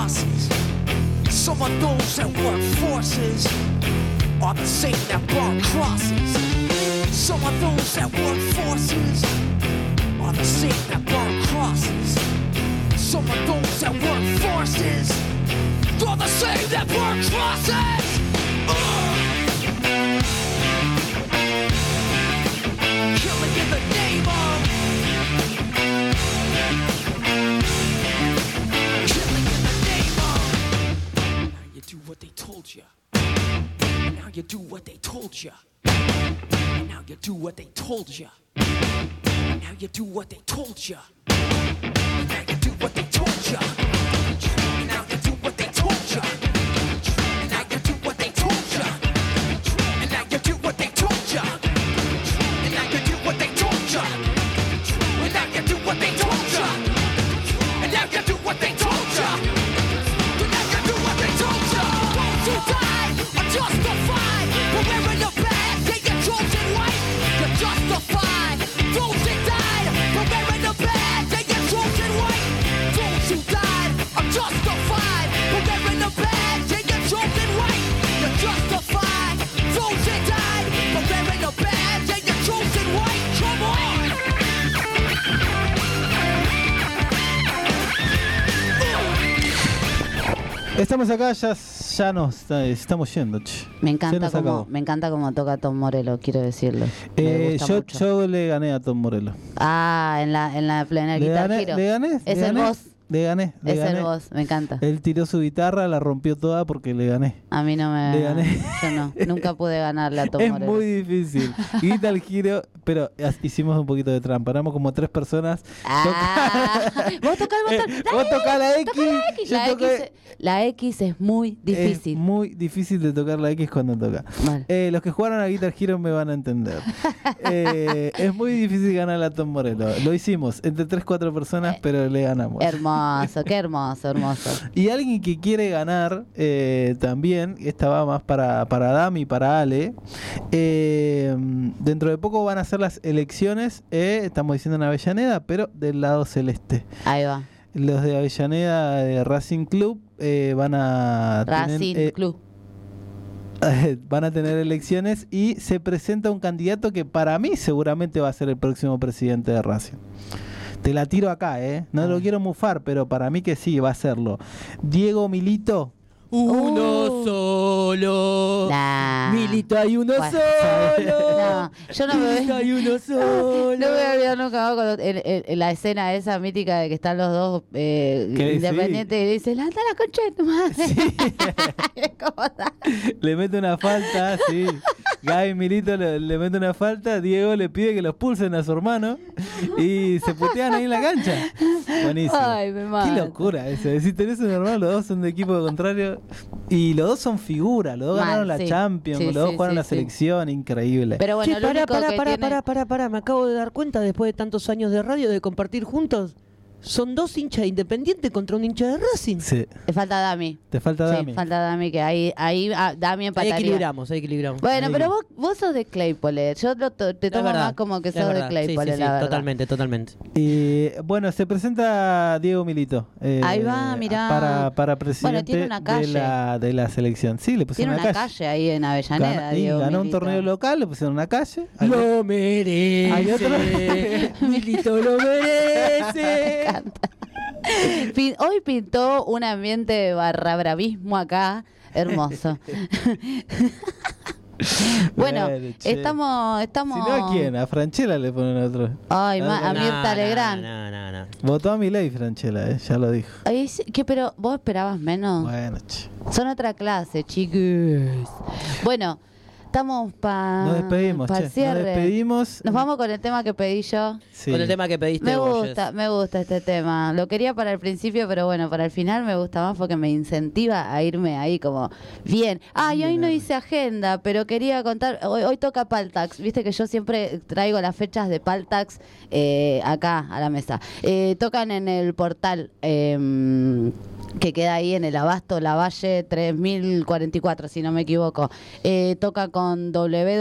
crosses. Some of those that work forces are the same that burn crosses. Some of those that work forces are the same that burn crosses. Some of those that work forces are the same that burn crosses. Killing in the name of. Killing in the name of. Now you do what they told you. And now you do what they told you. And now you do what they told you. And now you do what they told you. And now you do what they told you. And now you do what they told you. And now you do what they told you. And now you do what they told you. And now you do what they told you. And now you do what they told you. And now you do what they told you. And now you do what they told you. Those who died are justified for wearing a badge. They get chosen white. You're justified. Those that died for wearing a badge. They get chosen white. Those who died are justified for wearing a badge. They get chosen white. You're justified. Those that died for wearing a badge. They get chosen white. Come on.
Estamos acá, ya nos estamos yendo. Che.
Me
Se nos acabó.
me encanta cómo toca Tom Morello, quiero decirlo. Me gusta mucho.
Yo le gané a Tom Morello.
Ah, en la plena Guitar Hero.
Le gané.
Es el boss.
Le gané.
El boss, me encanta.
Él tiró su guitarra, la rompió toda porque le gané.
A mí no me...
Le gané.
Yo no, nunca pude ganarle a Tom
Es
Morello.
muy difícil. Guitar Hero, pero hicimos un poquito de trampa. Éramos como 3 personas.
Vos tocás el botón.
Vos tocás la X.
La X es muy difícil.
Es muy difícil de tocar la X cuando toca.
Vale.
Los que jugaron a Guitar Hero me van a entender. Es muy difícil ganar a Tom Morello. Lo hicimos entre 3-4 personas, pero le ganamos.
Hermoso, qué hermoso.
Y alguien que quiere ganar también, esta va más para Dami y para Ale. Dentro de poco van a ser las elecciones, estamos diciendo en Avellaneda, pero del lado celeste.
Ahí va.
Los de Avellaneda de Racing Club van a van a tener elecciones y se presenta un candidato que para mí seguramente va a ser el próximo presidente de Racing. Te la tiro acá, no lo quiero mufar, pero para mí que sí, va a serlo. Diego Milito.
Uno solo. Milito hay uno solo.
No, yo no me
Milito hay uno solo.
No me voy a olvidar nunca con la escena esa mítica de que están los dos independientes y dicen, anda la concha de tu madre. ¿Cómo está?
Le mete una falta, sí. Gaby Milito le mete una falta, Diego le pide que los pulsen a su hermano y se putean ahí en la cancha. Buenísimo.
Ay, me mata.
Qué locura eso. Si tenés un hermano, los dos son de equipo contrario y los dos son figuras, los dos ganaron la Champions, los dos jugaron la selección, increíble.
Pero bueno,
pará, me acabo de dar cuenta después de tantos años de radio de compartir juntos. Son 2 hinchas de Independiente contra un hincha de Racing.
Sí.
Te falta Dami.
Te falta Dami.
Falta Dami, que ahí Dami empataría.
Ahí equilibramos.
Bueno, pero vos sos de Claypole. Yo te tomo más como que sos de Claypole, la verdad.
Totalmente.
Y bueno, se presenta Diego Milito.
Ahí va, mirá.
Para presidente
tiene una calle.
de la selección. Sí, le pusieron
una calle ahí en Avellaneda.
Ganó un torneo local, le pusieron una calle.
Lo merece. Milito lo merece.
Hoy pintó un ambiente de barra bravismo acá, hermoso. Bueno, estamos.
Si no, ¿a quién? A Franchella le ponen otro.
Ay, a Mirta Legrand.
No.
Votó a Milei Franchella, ya lo dijo.
¿Qué, pero vos esperabas menos?
Bueno,
Son otra clase, chicos. Bueno, estamos
nos despedimos,
cierre.
Nos despedimos.
Nos vamos con el tema que pedí yo.
Sí.
Con el tema que pediste vos.
Me gusta este tema. Lo quería para el principio, pero bueno, para el final me gusta más porque me incentiva a irme ahí como bien. Y hoy no hice agenda, pero quería contar. Hoy toca Paltax. Viste que yo siempre traigo las fechas de Paltax acá a la mesa. Tocan en el portal. Que queda ahí en el Abasto Lavalle 3044, si no me equivoco. Toca con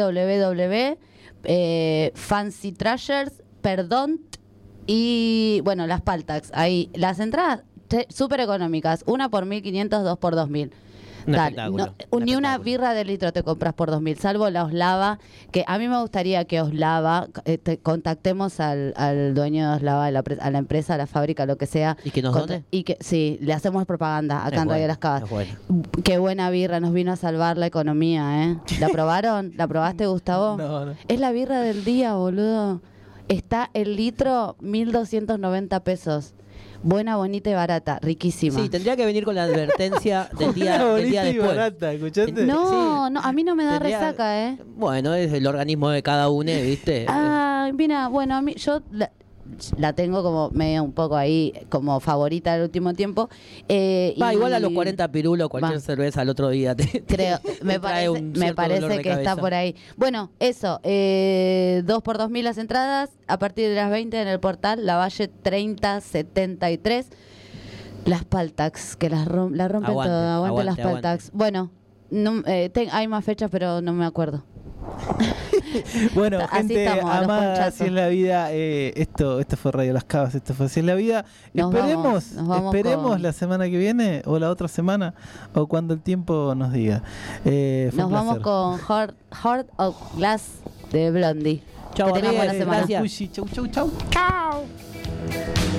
Fancy Trashers, Perdón y bueno, las Paltax. Ahí las entradas súper económicas. Una por 1.500, dos por 2.000.
Un
Tal,
espectáculo,
ni una birra de litro te compras por 2.000, salvo la Oslava, que a mí me gustaría que Oslava, contactemos al dueño de Oslava, a la empresa, a la fábrica, lo que sea.
¿Y que nos done?
Y que sí, le hacemos propaganda acá en Radio Las Cavas.
Bueno.
Qué buena birra, nos vino a salvar la economía, ¿eh? ¿La probaron? ¿La probaste, Gustavo?
No.
Es la birra del día, boludo. Está el litro 1.290 pesos. Buena, bonita y barata, riquísima.
Sí, tendría que venir con la advertencia del día
Bonita y
después.
barata, ¿escuchaste?
No,
Sí.
no, a mí no me da
Tendría-
resaca, ¿eh?
Bueno, es el organismo de cada uno, ¿viste?
Ah, mira, bueno, a mí yo la tengo como medio un poco ahí como favorita del último tiempo.
Igual a los 40 pirulos, cualquier
Va.
cerveza al otro día
Creo, me
trae un cierto
parece
dolor de
que está
cabeza.
por ahí. Bueno, eso, 2 por 2.000 las entradas, a partir de las 20 en el portal, Lavalle 3073. Las Paltax, que la rompen
Aguante,
todo, aguante las
aguante.
Paltax. Bueno, no, hay más fechas, pero no me acuerdo.
Bueno,
Así
gente
estamos, a los
amada,
ponchazos.
así es la vida. Esto fue Radio Las Cavas, esto fue Así es la vida.
Nos vamos
Esperemos
con-
la semana que viene o la otra semana o cuando el tiempo nos diga. Fue
Nos
un
vamos
placer.
con Heart of Glass de Blondie.
Chau,
que tengan buena
amigues,
semana.
gracias.
Cushi, chau, chau, chau.
Chao.